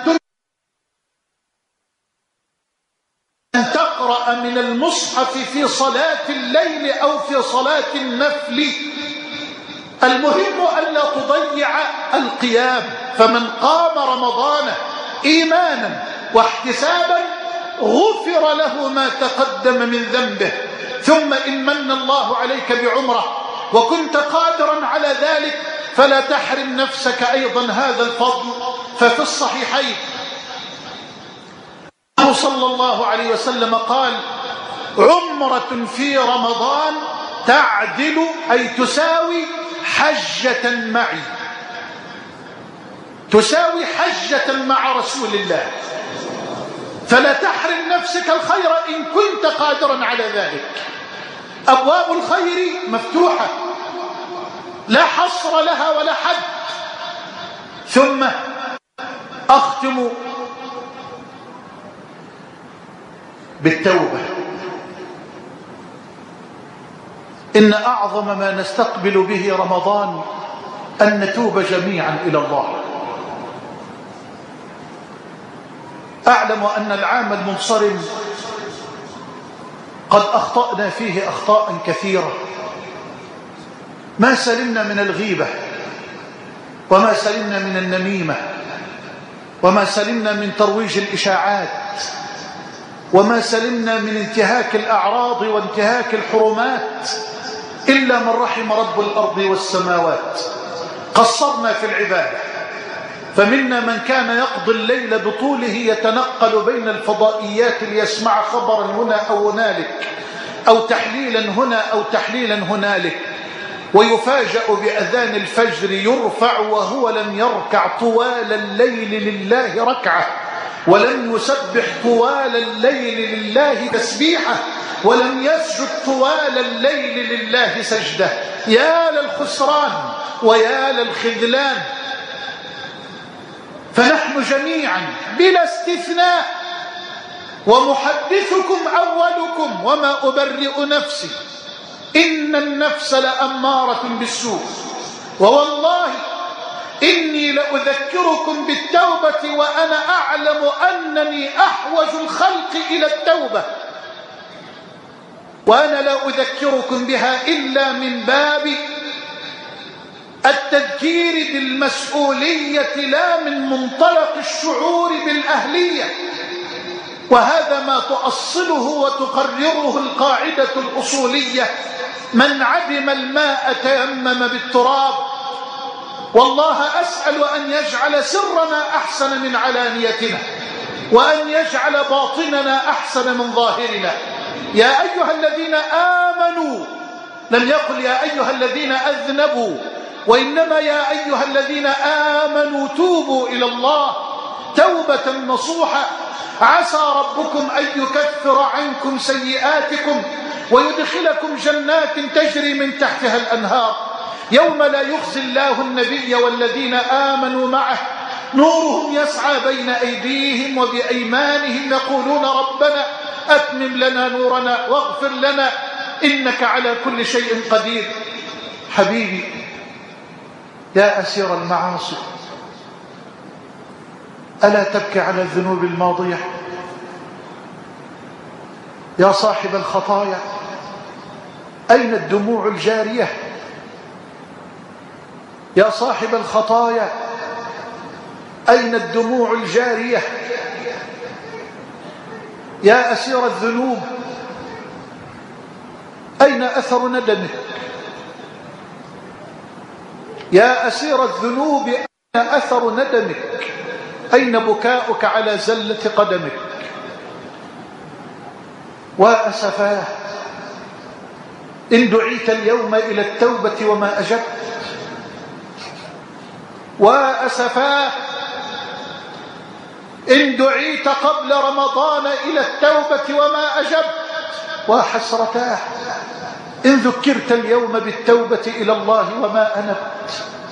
تقرأ من المصحف في صلاة الليل أو في صلاة النفل. المهم أن لا تضيع القيام. فمن قام رمضان إيمانا واحتسابا غفر له ما تقدم من ذنبه. ثم إن من الله عليك بعمرة وكنت قادرا على ذلك فلا تحرم نفسك أيضا هذا الفضل. ففي الصحيحين صلى الله عليه وسلم قال: عمرة في رمضان تعدل أي تساوي حجة معي، تساوي حجة مع رسول الله. فلا تحرم نفسك الخير إن كنت قادرا على ذلك. أبواب الخير مفتوحة لا حصر لها ولا حد. ثم أختم بالتوبة. إن أعظم ما نستقبل به رمضان أن نتوب جميعا إلى الله. أعلم أن العام المنصرم قد أخطأنا فيه أخطاء كثيرة. ما سلمنا من الغيبة، وما سلمنا من النميمة، وما سلمنا من ترويج الإشاعات، وما سلمنا من انتهاك الأعراض وانتهاك الحرمات، إلا من رحم رب الأرض والسماوات. قصرنا في العبادة، فمنا من كان يقضي الليل بطوله يتنقل بين الفضائيات ليسمع خبرا هنا أو هنالك، أو تحليلا هنا أو تحليلا هنالك، ويفاجأ بأذان الفجر يرفع وهو لم يركع طوال الليل لله ركعة، ولم يسبح طوال الليل لله تسبيحة، ولم يسجد طوال الليل لله سجدة. يا للخسران ويا للخذلان. فنحن جميعا بلا استثناء، ومحدثكم أولكم وما أبرئ نفسي، إن النفس لأمارة بالسوء، ووالله إني لأذكركم بالتوبة وأنا أعلم أنني أحوج الخلق إلى التوبة، وأنا لا أذكركم بها إلا من باب التذكير بالمسؤولية لا من منطلق الشعور بالأهلية. وهذا ما تؤصله وتقرره القاعدة الأصولية: من عدم الماء تيمم بالتراب. والله أسأل أن يجعل سرنا أحسن من علانيتنا، وأن يجعل باطننا أحسن من ظاهرنا. يا أيها الذين آمنوا، لم يقل يا أيها الذين أذنبوا، وإنما يا أيها الذين آمنوا توبوا إلى الله توبة نصوحة، عسى ربكم أن يكفر عنكم سيئاتكم ويدخلكم جنات تجري من تحتها الأنهار، يوم لا يخزي الله النبي والذين آمنوا معه نورهم يسعى بين أيديهم وبأيمانهم يقولون ربنا أتمم لنا نورنا واغفر لنا إنك على كل شيء قدير. حبيبي يا أسير المعاصي، ألا تبكي على الذنوب الماضية؟ يا صاحب الخطايا، أين الدموع الجارية؟ يا صاحب الخطايا، أين الدموع الجارية؟ يا أسير الذنوب، أين أثر ندمك؟ يا أسير الذنوب، أين أثر ندمك؟ أين بكاؤك على زلة قدمك؟ وأسفاه إن دعيت اليوم إلى التوبة وما أجبت، وأسفاه إن دعيت قبل رمضان إلى التوبة وما أجبت، وحسرتاه إن ذكرت اليوم بالتوبة إلى الله وما أنبت.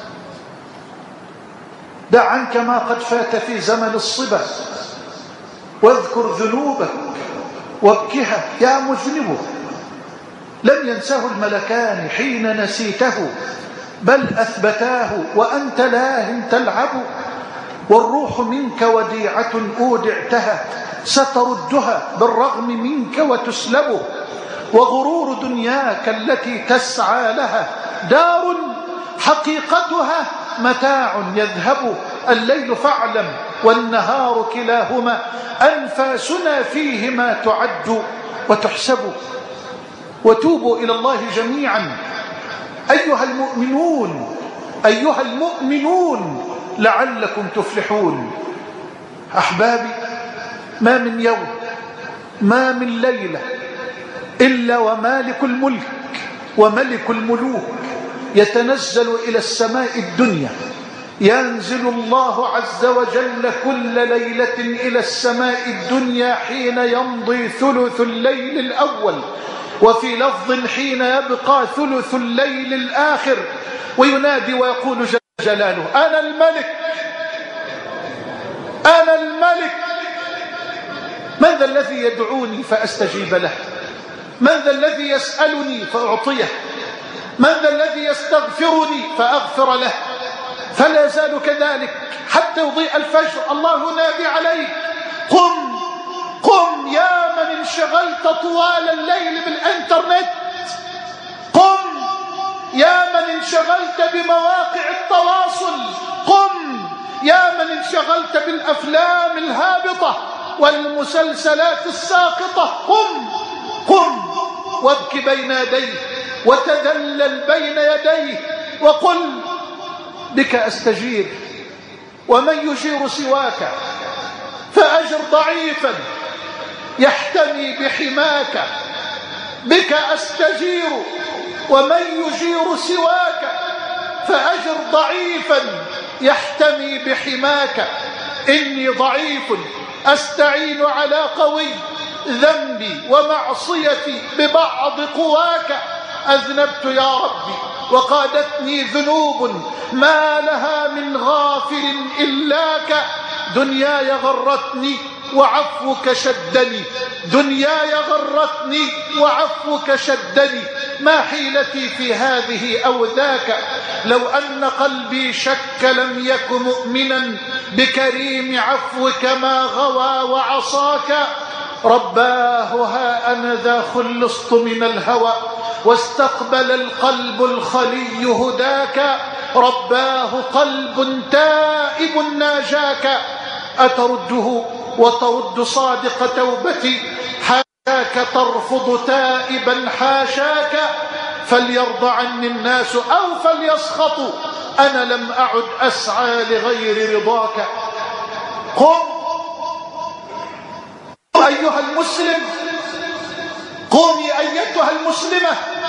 دع عنك ما قد فات في زمن الصبا، واذكر ذنوبك وابكها يا مذنب. لم ينسه الملكان حين نسيته، بل أثبتاه وأنت لاه تلعب. والروح منك وديعة أودعتها، ستردها بالرغم منك وتسلب. وغرور دنياك التي تسعى لها دار حقيقتها متاع يذهب. الليل فاعلم والنهار كلاهما أنفاسنا فيهما تعد وتحسب. وتوبوا إلى الله جميعا أيها المؤمنون لعلكم تفلحون. أحبابي، ما من يوم ما من ليلة إلا ومالك الملك وملك الملوك يتنزل إلى السماء الدنيا. ينزل الله عز وجل كل ليلة إلى السماء الدنيا حين يمضي ثلث الليل الأول، وفي لفظ حين يبقى ثلث الليل الآخر، وينادي ويقول جل جلاله: أنا الملك، أنا الملك. من ذا الذي يدعوني فأستجيب له؟ من ذا الذي يسألني فأعطيه؟ من ذا الذي يستغفرني فأغفر له؟ فلا يزال كذلك حتى يضيء الفجر. الله نادي عليك: قم قم يا من انشغلت طوال الليل بالإنترنت، قم يا من انشغلت بمواقع التواصل، قم يا من انشغلت بالأفلام الهابطة والمسلسلات الساقطة. قم وابك بين يديه وتذلل بين يديه وقل: بك أستجير ومن يجير سواك، فأجر ضعيفا يحتمي بحماك. بك أستجير ومن يجير سواك، فأجر ضعيفا يحتمي بحماك. إني ضعيف أستعين على قوي، ذنبي ومعصيتي ببعض قواك. أذنبت يا ربي وقادتني ذنوب ما لها من غافر إلاك. دنياي غرتني وعفوك شدني، دنياي غرتني وعفوك شدني. ما حيلتي في هذه أو ذاك؟ لو أن قلبي شك لم يك مؤمنا بكريم عفوك ما غوى وعصاك. رباه ها أنا ذا خلصت من الهوى، واستقبل القلب الخلي هداك. رباه قلب تائب ناجاك، أترده وترد صادق توبتي؟ حاشاك ترفض تائبا حاشاك. فليرضى عني الناس أو فليسخطوا، أنا لم أعد أسعى لغير رضاك. قم أيها المسلم، قومي أيتها المسلمة،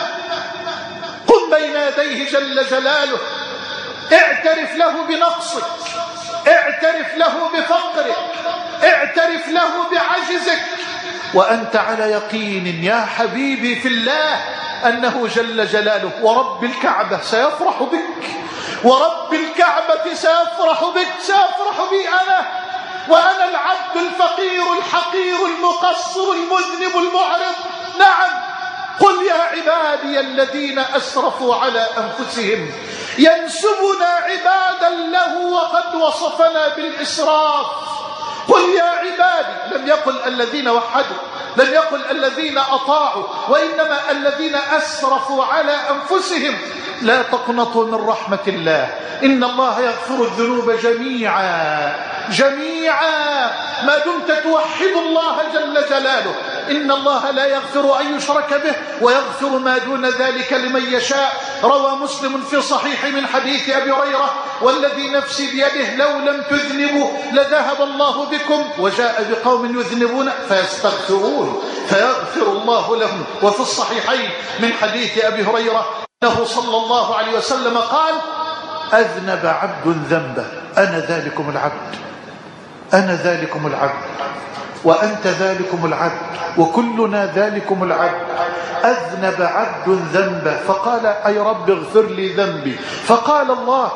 قم بين يديه جل جلاله. اعترف له بنقصك، اعترف له بفقرك، اعترف له بعجزك، وأنت على يقين يا حبيبي في الله أنه جل جلاله ورب الكعبة سيفرح بك، ورب الكعبة سيفرح بك، سيفرح بي أنا، وأنا العبد الفقير الحقير المقصر المذنب المعرض. نعم، قل يا عبادي الذين أسرفوا على أنفسهم. ينسبنا عبادا له وقد وصفنا بالإسراف. قل يا عبادي، لم يقل الذين وحدوا، لم يقل الذين أطاعوا، وإنما الذين أسرفوا على أنفسهم. لا تقنطوا من رحمة الله، إن الله يغفر الذنوب جميعا جميعا ما دمت توحد الله جل جلاله. إن الله لا يغفر أن يشرك به ويغفر ما دون ذلك لمن يشاء. روى مسلم في صحيح من حديث أبي هريرة: والذي نفسي بيده لو لم تذنبوا لذهب الله بكم، وجاء بقوم يذنبون فيستغفرون فيغفر الله لهم. وفي الصحيحين من حديث أبي هريرة أنه صلى الله عليه وسلم قال: أذنب عبد ذنبه، أنا ذلكم العبد، أنا ذلكم العبد، وأنت ذلكم العبد، وكلنا ذلكم العبد. أذنب عبد ذنبه فقال: أي رب اغفر لي ذنبي. فقال الله: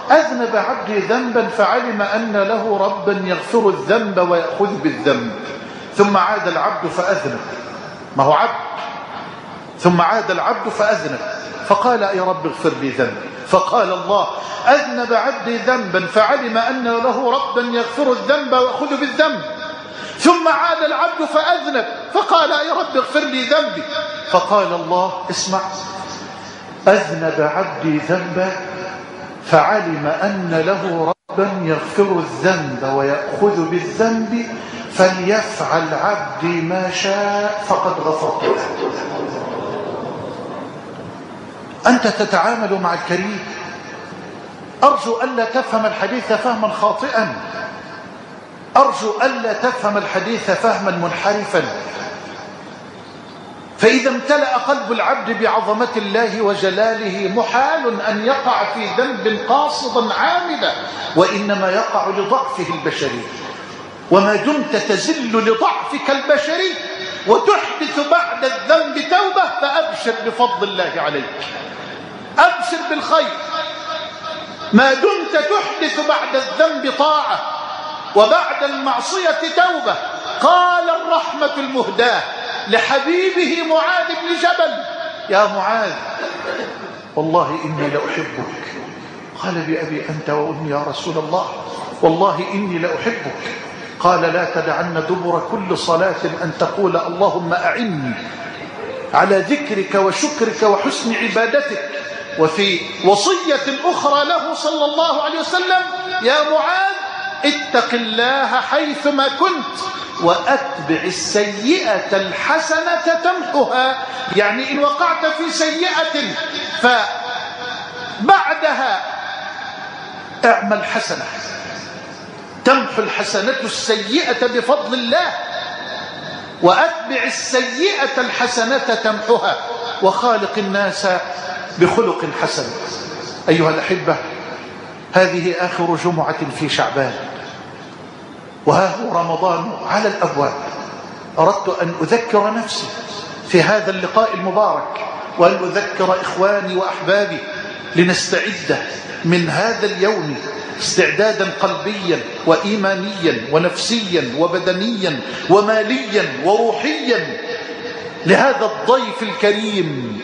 أذنب عبدي ذنبا فعلم أن له ربا يغفر الذنب ويأخذ بالذنب، ثم عاد العبد فأذنب. ما هو عبد، ثم عاد العبد فأذنب فقال يا رب اغفر لي ذنبي، فقال الله أذنب عبدي ذنبا فعلم أن له ربا يغفر الذنب ويأخذ بالذنب، ثم عاد العبد فأذنب فقال يا رب اغفر لي ذنبي، فقال الله اسمع، أذنب عبدي ذنبا فعلم أن له ربا يغفر الذنب ويأخذ بالذنب فليفعل عبدي ما شاء فقد غفرت له. أنت تتعامل مع الكريم. أرجو ألا تفهم الحديث فهما خاطئا، أرجو ألا تفهم الحديث فهما منحرفا. فإذا امتلأ قلب العبد بعظمة الله وجلاله محال أن يقع في ذنب قاصدا عامدا، وإنما يقع لضعفه البشري. وما دمت تزل لضعفك البشري وتحدث بعد الذنب توبة فأبشر بفضل الله عليك، أبشر بالخير. ما دمت تحدث بعد الذنب طاعة وبعد المعصية توبة. قال الرحمة المهداة لحبيبه معاذ بن جبل يا معاذ والله إني لأحبك. قال بأبي أنت وأمي يا رسول الله والله إني لأحبك. قال لا تدعن دبر كل صلاة أن تقول اللهم أعني على ذكرك وشكرك وحسن عبادتك. وفي وصية أخرى له صلى الله عليه وسلم يا معاذ اتق الله حيثما كنت وأتبع السيئة الحسنة تمحها. يعني إن وقعت في سيئة فبعدها اعمل حسنة تمحو الحسنة السيئة بفضل الله، وأتبع السيئة الحسنة تمحها، وخالق الناس بخلق حسن. أيها الأحبة، هذه آخر جمعة في شعبان وها هو رمضان على الأبواب. أردت أن أذكر نفسي في هذا اللقاء المبارك وأن أذكر إخواني وأحبابي لنستعد من هذا اليوم استعدادا قلبيا وإيمانيا ونفسيا وبدنيا وماليا وروحيا لهذا الضيف الكريم.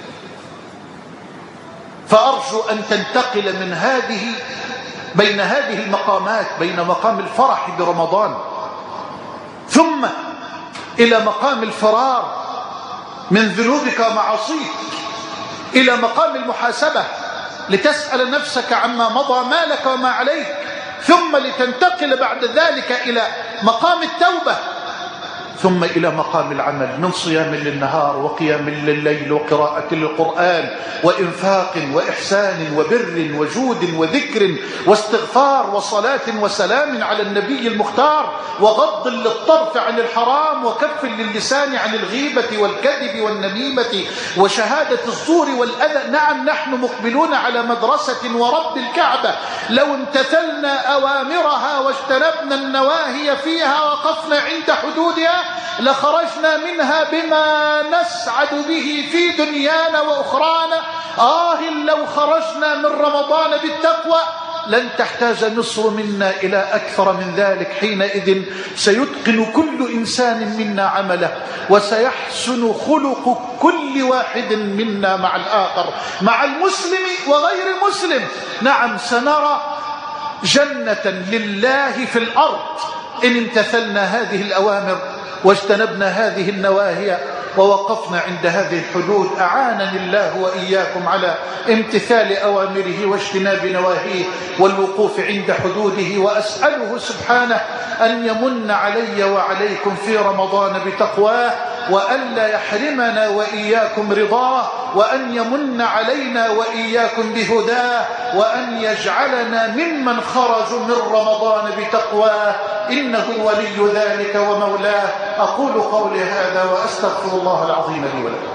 فأرجو أن تنتقل من بين هذه المقامات، بين مقام الفرح برمضان ثم إلى مقام الفرار من ذنوبك ومعاصيك، إلى مقام المحاسبة لتسأل نفسك عما مضى ما لك وما عليك، ثم لتنتقل بعد ذلك إلى مقام التوبة، ثم إلى مقام العمل من صيام للنهار وقيام لليل وقراءة للقرآن وإنفاق وإحسان وبر وجود وذكر واستغفار وصلاة وسلام على النبي المختار وغض للطرف عن الحرام وكف للسان عن الغيبة والكذب والنميمة وشهادة الزور والأذى. نعم نحن مقبلون على مدرسة ورب الكعبة لو امتثلنا أوامرها واجتنبنا النواهي فيها وقفنا عند حدودها لخرجنا منها بما نسعد به في دنيانا وأخرانا. لو خرجنا من رمضان بالتقوى لن تحتاج مصر منا إلى أكثر من ذلك. حينئذ سيتقن كل إنسان منا عمله وسيحسن خلق كل واحد منا مع الآخر، مع المسلم وغير المسلم. نعم سنرى جنة لله في الأرض إن امتثلنا هذه الأوامر واجتنبنا هذه النواهي ووقفنا عند هذه الحدود. أعانني الله وإياكم على امتثال أوامره واجتناب نواهيه والوقوف عند حدوده، وأسأله سبحانه أن يمن علي وعليكم في رمضان بتقواه، وألا يحرمنا وإياكم رضاه، وأن يمن علينا وإياكم بهداه، وأن يجعلنا ممن خرجوا من رمضان بتقواه، إنه ولي ذلك ومولاه. أقول قولي هذا وأستغفر الله العظيم لي ولكم.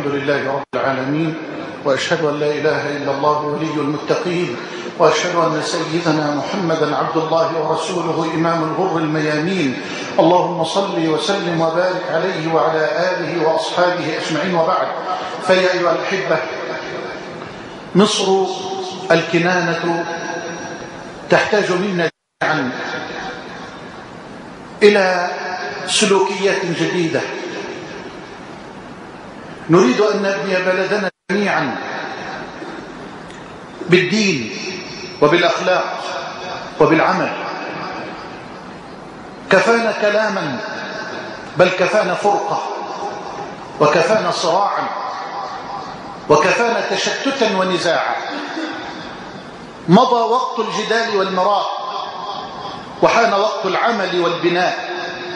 لله رب العالمين، وأشهد أن لا إله إلا الله ولي المتقين، وأشهد أن سيدنا محمدا عبد الله ورسوله إمام الغر الميامين. اللهم صل وسلم وبارك عليه وعلى آله وأصحابه أجمعين، وبعد. فيا أيها الأحبة، مصر الكنانة تحتاج منا جميعا إلى سلوكيات جديدة. نريد أن نبني بلدنا جميعا بالدين وبالأخلاق وبالعمل. كفانا كلاما، بل كفانا فرقة، وكفانا صراعا، وكفانا تشتتا ونزاعا. مضى وقت الجدال والمراء، وحان وقت العمل والبناء.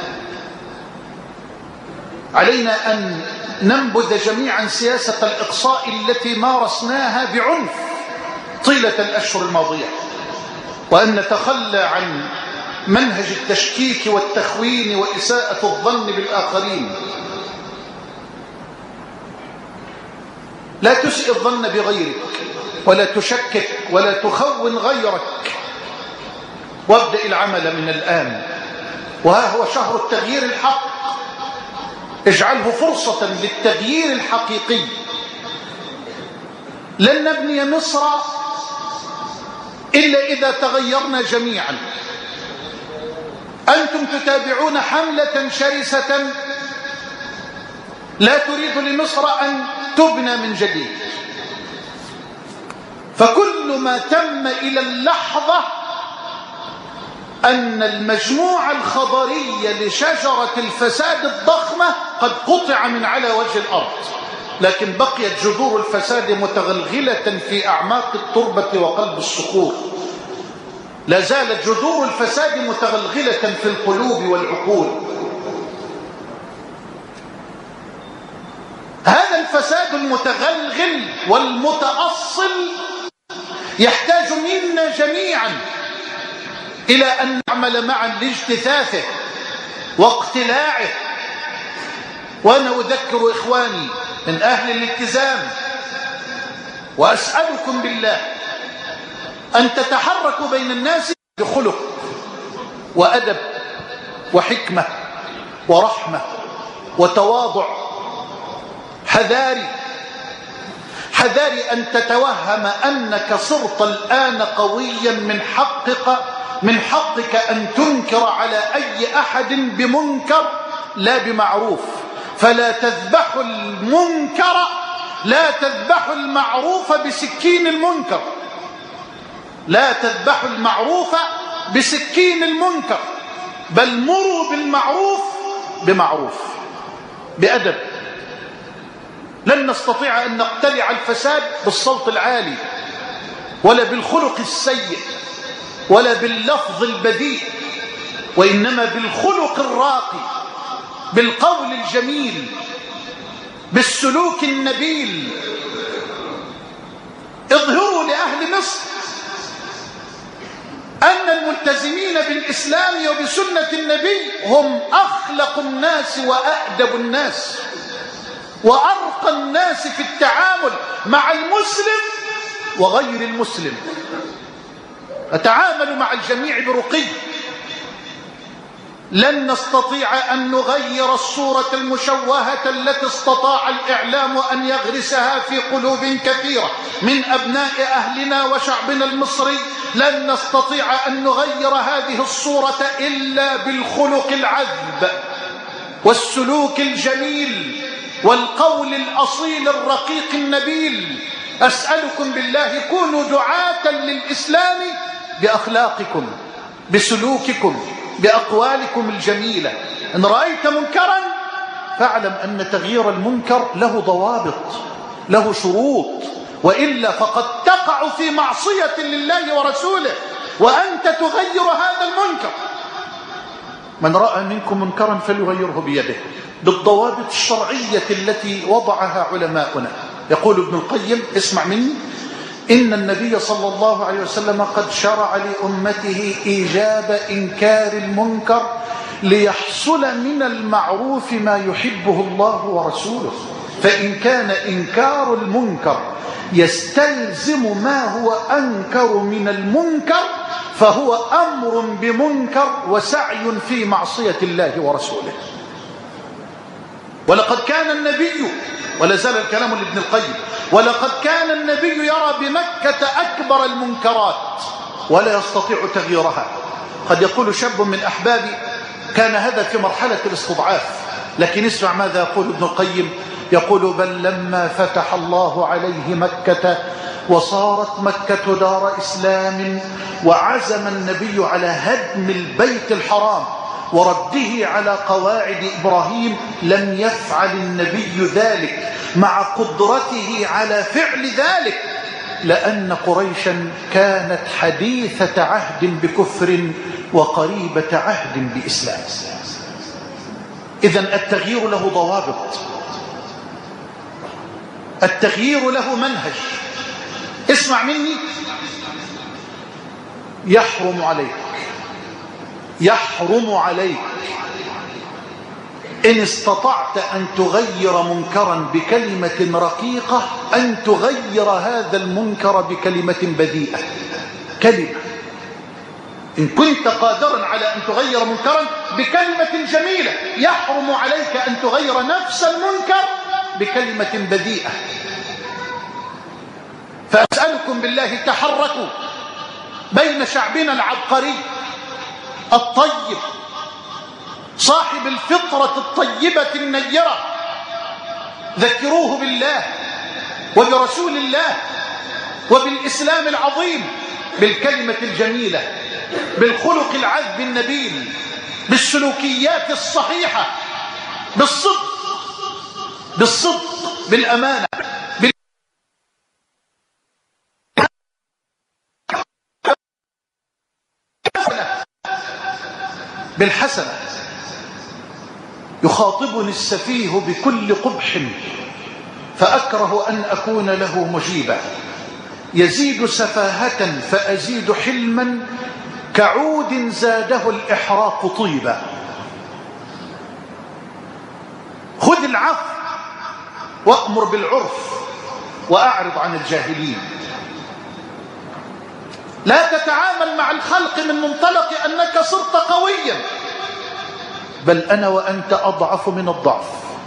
علينا أن ننبذ جميعا سياسة الإقصاء التي مارسناها بعنف طيلة الأشهر الماضية، وأن نتخلى عن منهج التشكيك والتخوين وإساءة الظن بالآخرين. لا تسئ الظن بغيرك، ولا تشكك ولا تخون غيرك، وابدأ العمل من الآن. وها هو شهر التغيير الحق، اجعله فرصة للتغيير الحقيقي. لن نبني مصر إلا إذا تغيرنا جميعا. أنتم تتابعون حملة شرسة لا تريد لمصر أن تبنى من جديد، فكل ما تم إلى اللحظة أن المجموعة الخضرية لشجرة الفساد الضخمة قد قطع من على وجه الأرض، لكن بقيت جذور الفساد متغلغلة في أعماق التربة وقلب الصخور. لا زالت جذور الفساد متغلغلة في القلوب والعقول. هذا الفساد المتغلغل والمتأصل يحتاج منا جميعا إلى أن نعمل معا لاجتثاثه واقتلاعه. وأنا أذكر إخواني من أهل الالتزام وأسألكم بالله أن تتحركوا بين الناس بخلق وأدب وحكمة ورحمة وتواضع. حذاري أن تتوهم أنك صرت الآن قويا من حقك أن تنكر على أي أحد بمنكر لا بمعروف. فلا تذبح المنكر، لا تذبح المعروف بسكين المنكر، لا تذبح المعروف بسكين المنكر، بل مروا بالمعروف بمعروف بأدب. لن نستطيع أن نقتلع الفساد بالصوت العالي، ولا بالخلق السيء، ولا باللفظ البذيء، وإنما بالخلق الراقي، بالقول الجميل، بالسلوك النبيل. اظهروا لأهل مصر أن الملتزمين بالإسلام وبسنة النبي هم أخلق الناس وأأدب الناس وأرقى الناس في التعامل مع المسلم وغير المسلم. أتعامل مع الجميع برقي. لن نستطيع أن نغير الصورة المشوهة التي استطاع الإعلام أن يغرسها في قلوب كثيرة من أبناء أهلنا وشعبنا المصري. لن نستطيع أن نغير هذه الصورة إلا بالخلق العذب والسلوك الجميل والقول الأصيل الرقيق النبيل. أسألكم بالله كونوا دعاة للإسلام بأخلاقكم، بسلوككم، بأقوالكم الجميلة. إن رأيت منكرا فاعلم أن تغيير المنكر له ضوابط، له شروط، وإلا فقد تقع في معصية لله ورسوله وأنت تغير هذا المنكر. من رأى منكم منكرا فليغيره بيده بالضوابط الشرعية التي وضعها علماؤنا. يقول ابن القيم، اسمع مني، إن النبي صلى الله عليه وسلم قد شرع لأمته إيجاب إنكار المنكر ليحصل من المعروف ما يحبه الله ورسوله. فإن كان إنكار المنكر يستلزم ما هو أنكر من المنكر فهو أمر بمنكر وسعي في معصية الله ورسوله. ولقد كان النبي، ولا زال الكلام لابن القيم، ولقد كان النبي يرى بمكة أكبر المنكرات ولا يستطيع تغييرها. قد يقول شاب من أحبابي كان هذا في مرحلة الاستضعاف، لكن اسمع ماذا يقول ابن القيم، يقول: بل لما فتح الله عليه مكة وصارت مكة دار إسلام وعزم النبي على هدم البيت الحرام ورده على قواعد إبراهيم، لم يفعل النبي ذلك مع قدرته على فعل ذلك، لأن قريشا كانت حديثة عهد بكفر وقريبة عهد بإسلام. إذن التغيير له ضوابط، التغيير له منهج. اسمع مني، يحرم عليك إن استطعت أن تغير منكرا بكلمة رقيقة أن تغير هذا المنكر بكلمة بذيئة. كلمة، إن كنت قادرا على أن تغير منكرا بكلمة جميلة، يحرم عليك أن تغير نفس المنكر بكلمة بذيئة. فأسألكم بالله تحركوا بين شعبنا العبقري الطيب صاحب الفطرة الطيبة النيرة، ذكروه بالله وبرسول الله وبالإسلام العظيم، بالكلمة الجميلة، بالخلق العذب النبيل، بالسلوكيات الصحيحة، بالصدق، بالأمانة، بالحسنة. يخاطبني السفيه بكل قبح فأكره أن أكون له مجيبا، يزيد سفاهة فأزيد حلما، كعود زاده الإحراق طيبا. خذ العفو وأمر بالعرف وأعرض عن الجاهلين. لا تتعامل مع الخلق من منطلق أنك صرت قويا، بل أنا وأنت أضعف من الضعف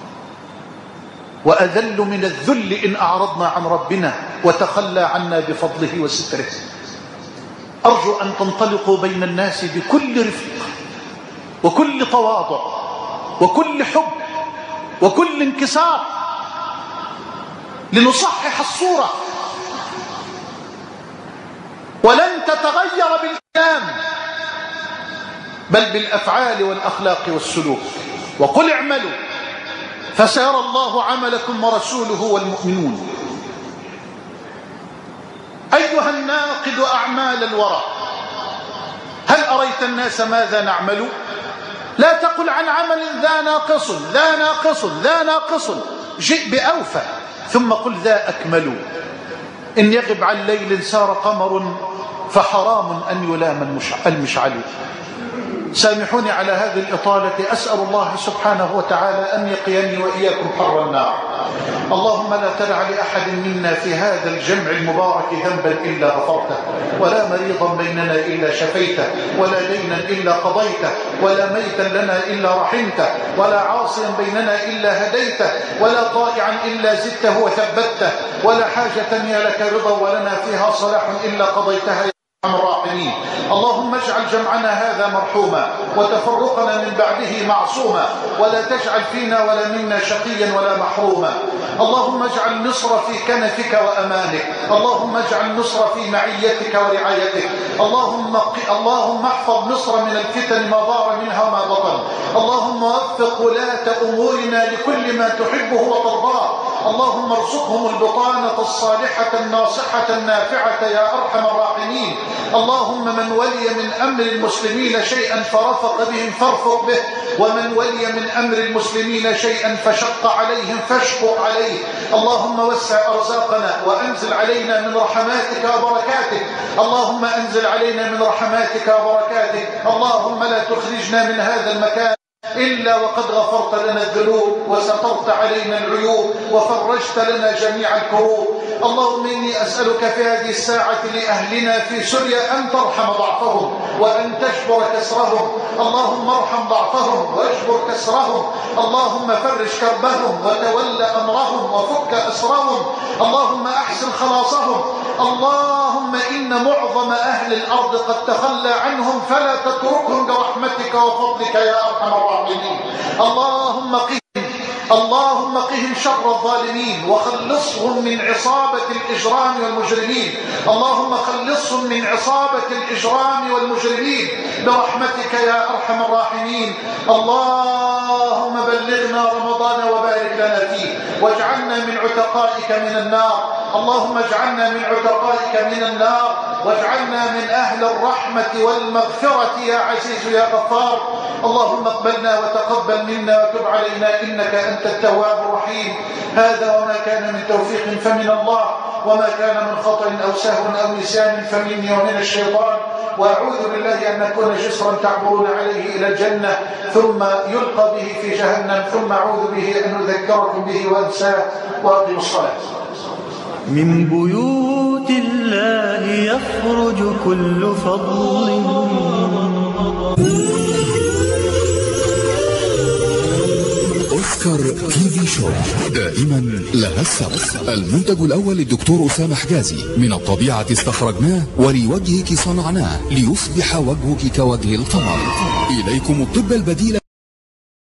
وأذل من الذل إن أعرضنا عن ربنا وتخلى عنا بفضله وستره. أرجو أن تنطلقوا بين الناس بكل رفق وكل تواضع وكل حب وكل انكسار، لنصحح الصورة. ولن تتغير بالكلام بل بالأفعال والأخلاق والسلوك. وقل اعملوا فسيرى الله عملكم ورسوله والمؤمنون. أيها الناقد أعمال الورى، هل أريت الناس ماذا نعمل؟ لا تقل عن عمل ذا ناقص ذا ناقص ذا ناقص، جئ بأوفى ثم قل ذا أكمل. إن يغب عن ليل سار قمر فحرام أن يلام المشعل. سامحوني على هذه الإطالة، أسأل الله سبحانه وتعالى أن يقيني وإياكم حر النار. اللهم لا تدع لأحد منا في هذا الجمع المبارك ذنبا إلا غفرته، ولا مريضا بيننا إلا شفيته، ولا دينا إلا قضيته، ولا ميتا لنا إلا رحمته، ولا عاصيا بيننا إلا هديته، ولا طائعا إلا زدته وثبته، ولا حاجة هي لك رضا ولنا فيها صلاح إلا قضيتها يا أرحم الراحمين. اللهم اجعل جمعنا هذا مرحوما وتفرقنا من بعده معصوما، ولا تجعل فينا ولا منا شقيا ولا محروما. اللهم اجعل مصر في كنفك وأمانك، اللهم اجعل مصر في معيتك ورعايتك. اللهم احفظ مصر من الفتن ما ظهر منها وما بطن. اللهم وفق ولاة أمورنا لكل ما تحبه وترضاه. اللهم ارزقهم البطانة الصالحة الناصحة النافعة يا أرحم الراحمين. اللهم من ولي من أمر المسلمين شيئا فرفق بهم فارفق به، ومن ولي من أمر المسلمين شيئا فشق عليهم فاشقق عليه. اللهم وسع أرزاقنا وأنزل علينا من رحماتك وبركاتك. اللهم أنزل علينا من رحماتك وبركاتك. اللهم لا تخرجنا من هذا المكان إلا وقد غفرت لنا الذنوب وسترت علينا العيوب وفرجت لنا جميع الكروب. اللهم إني أسألك في هذه الساعة لأهلنا في سوريا أن ترحم ضعفهم وأن تجبر كسرهم. اللهم ارحم ضعفهم واجبر كسرهم. اللهم فرج كربهم وتول أمرهم وفك أسرهم. اللهم أحسن خلاصهم. اللهم إن معظم أهل الأرض قد تخلى عنهم فلا تتركهم برحمتك وفضلك يا أرحم الراحمين. اللهم قهم شر الظالمين وخلصهم من عصابة الإجرام والمجرمين. اللهم خلصهم من عصابة الإجرام والمجرمين برحمتك يا أرحم الراحمين. اللهم بلغنا رمضان وبارك لنا فيه واجعلنا من عتقائك من النار. اللهم اجعلنا من عتقائك من النار واجعلنا من أهل الرحمة والمغفرة يا عزيز يا غفار. اللهم اقبلنا وتقبل منا وتب علينا إنك أنت التواب الرحيم. هذا وما كان من توفيق فمن الله وما كان من خطأ أو سهو أو نسيان فمني ومن الشيطان. وأعوذ بالله أن نكون جسرا تعبرون عليه إلى الجنة ثم يلقى به في جهنم ثم أعوذ به أن أذكركم به وأنساه. وأقيموا الصلاة. من بيوت الله يخرج كل فضل. أوسكار تي في شو دائما لها السبق. المنتج الأول للدكتور أسامة حجازي، من الطبيعة استخرجناه ولوجهك صنعناه ليصبح وجهك كوجه القمر. إليكم الطب البديل.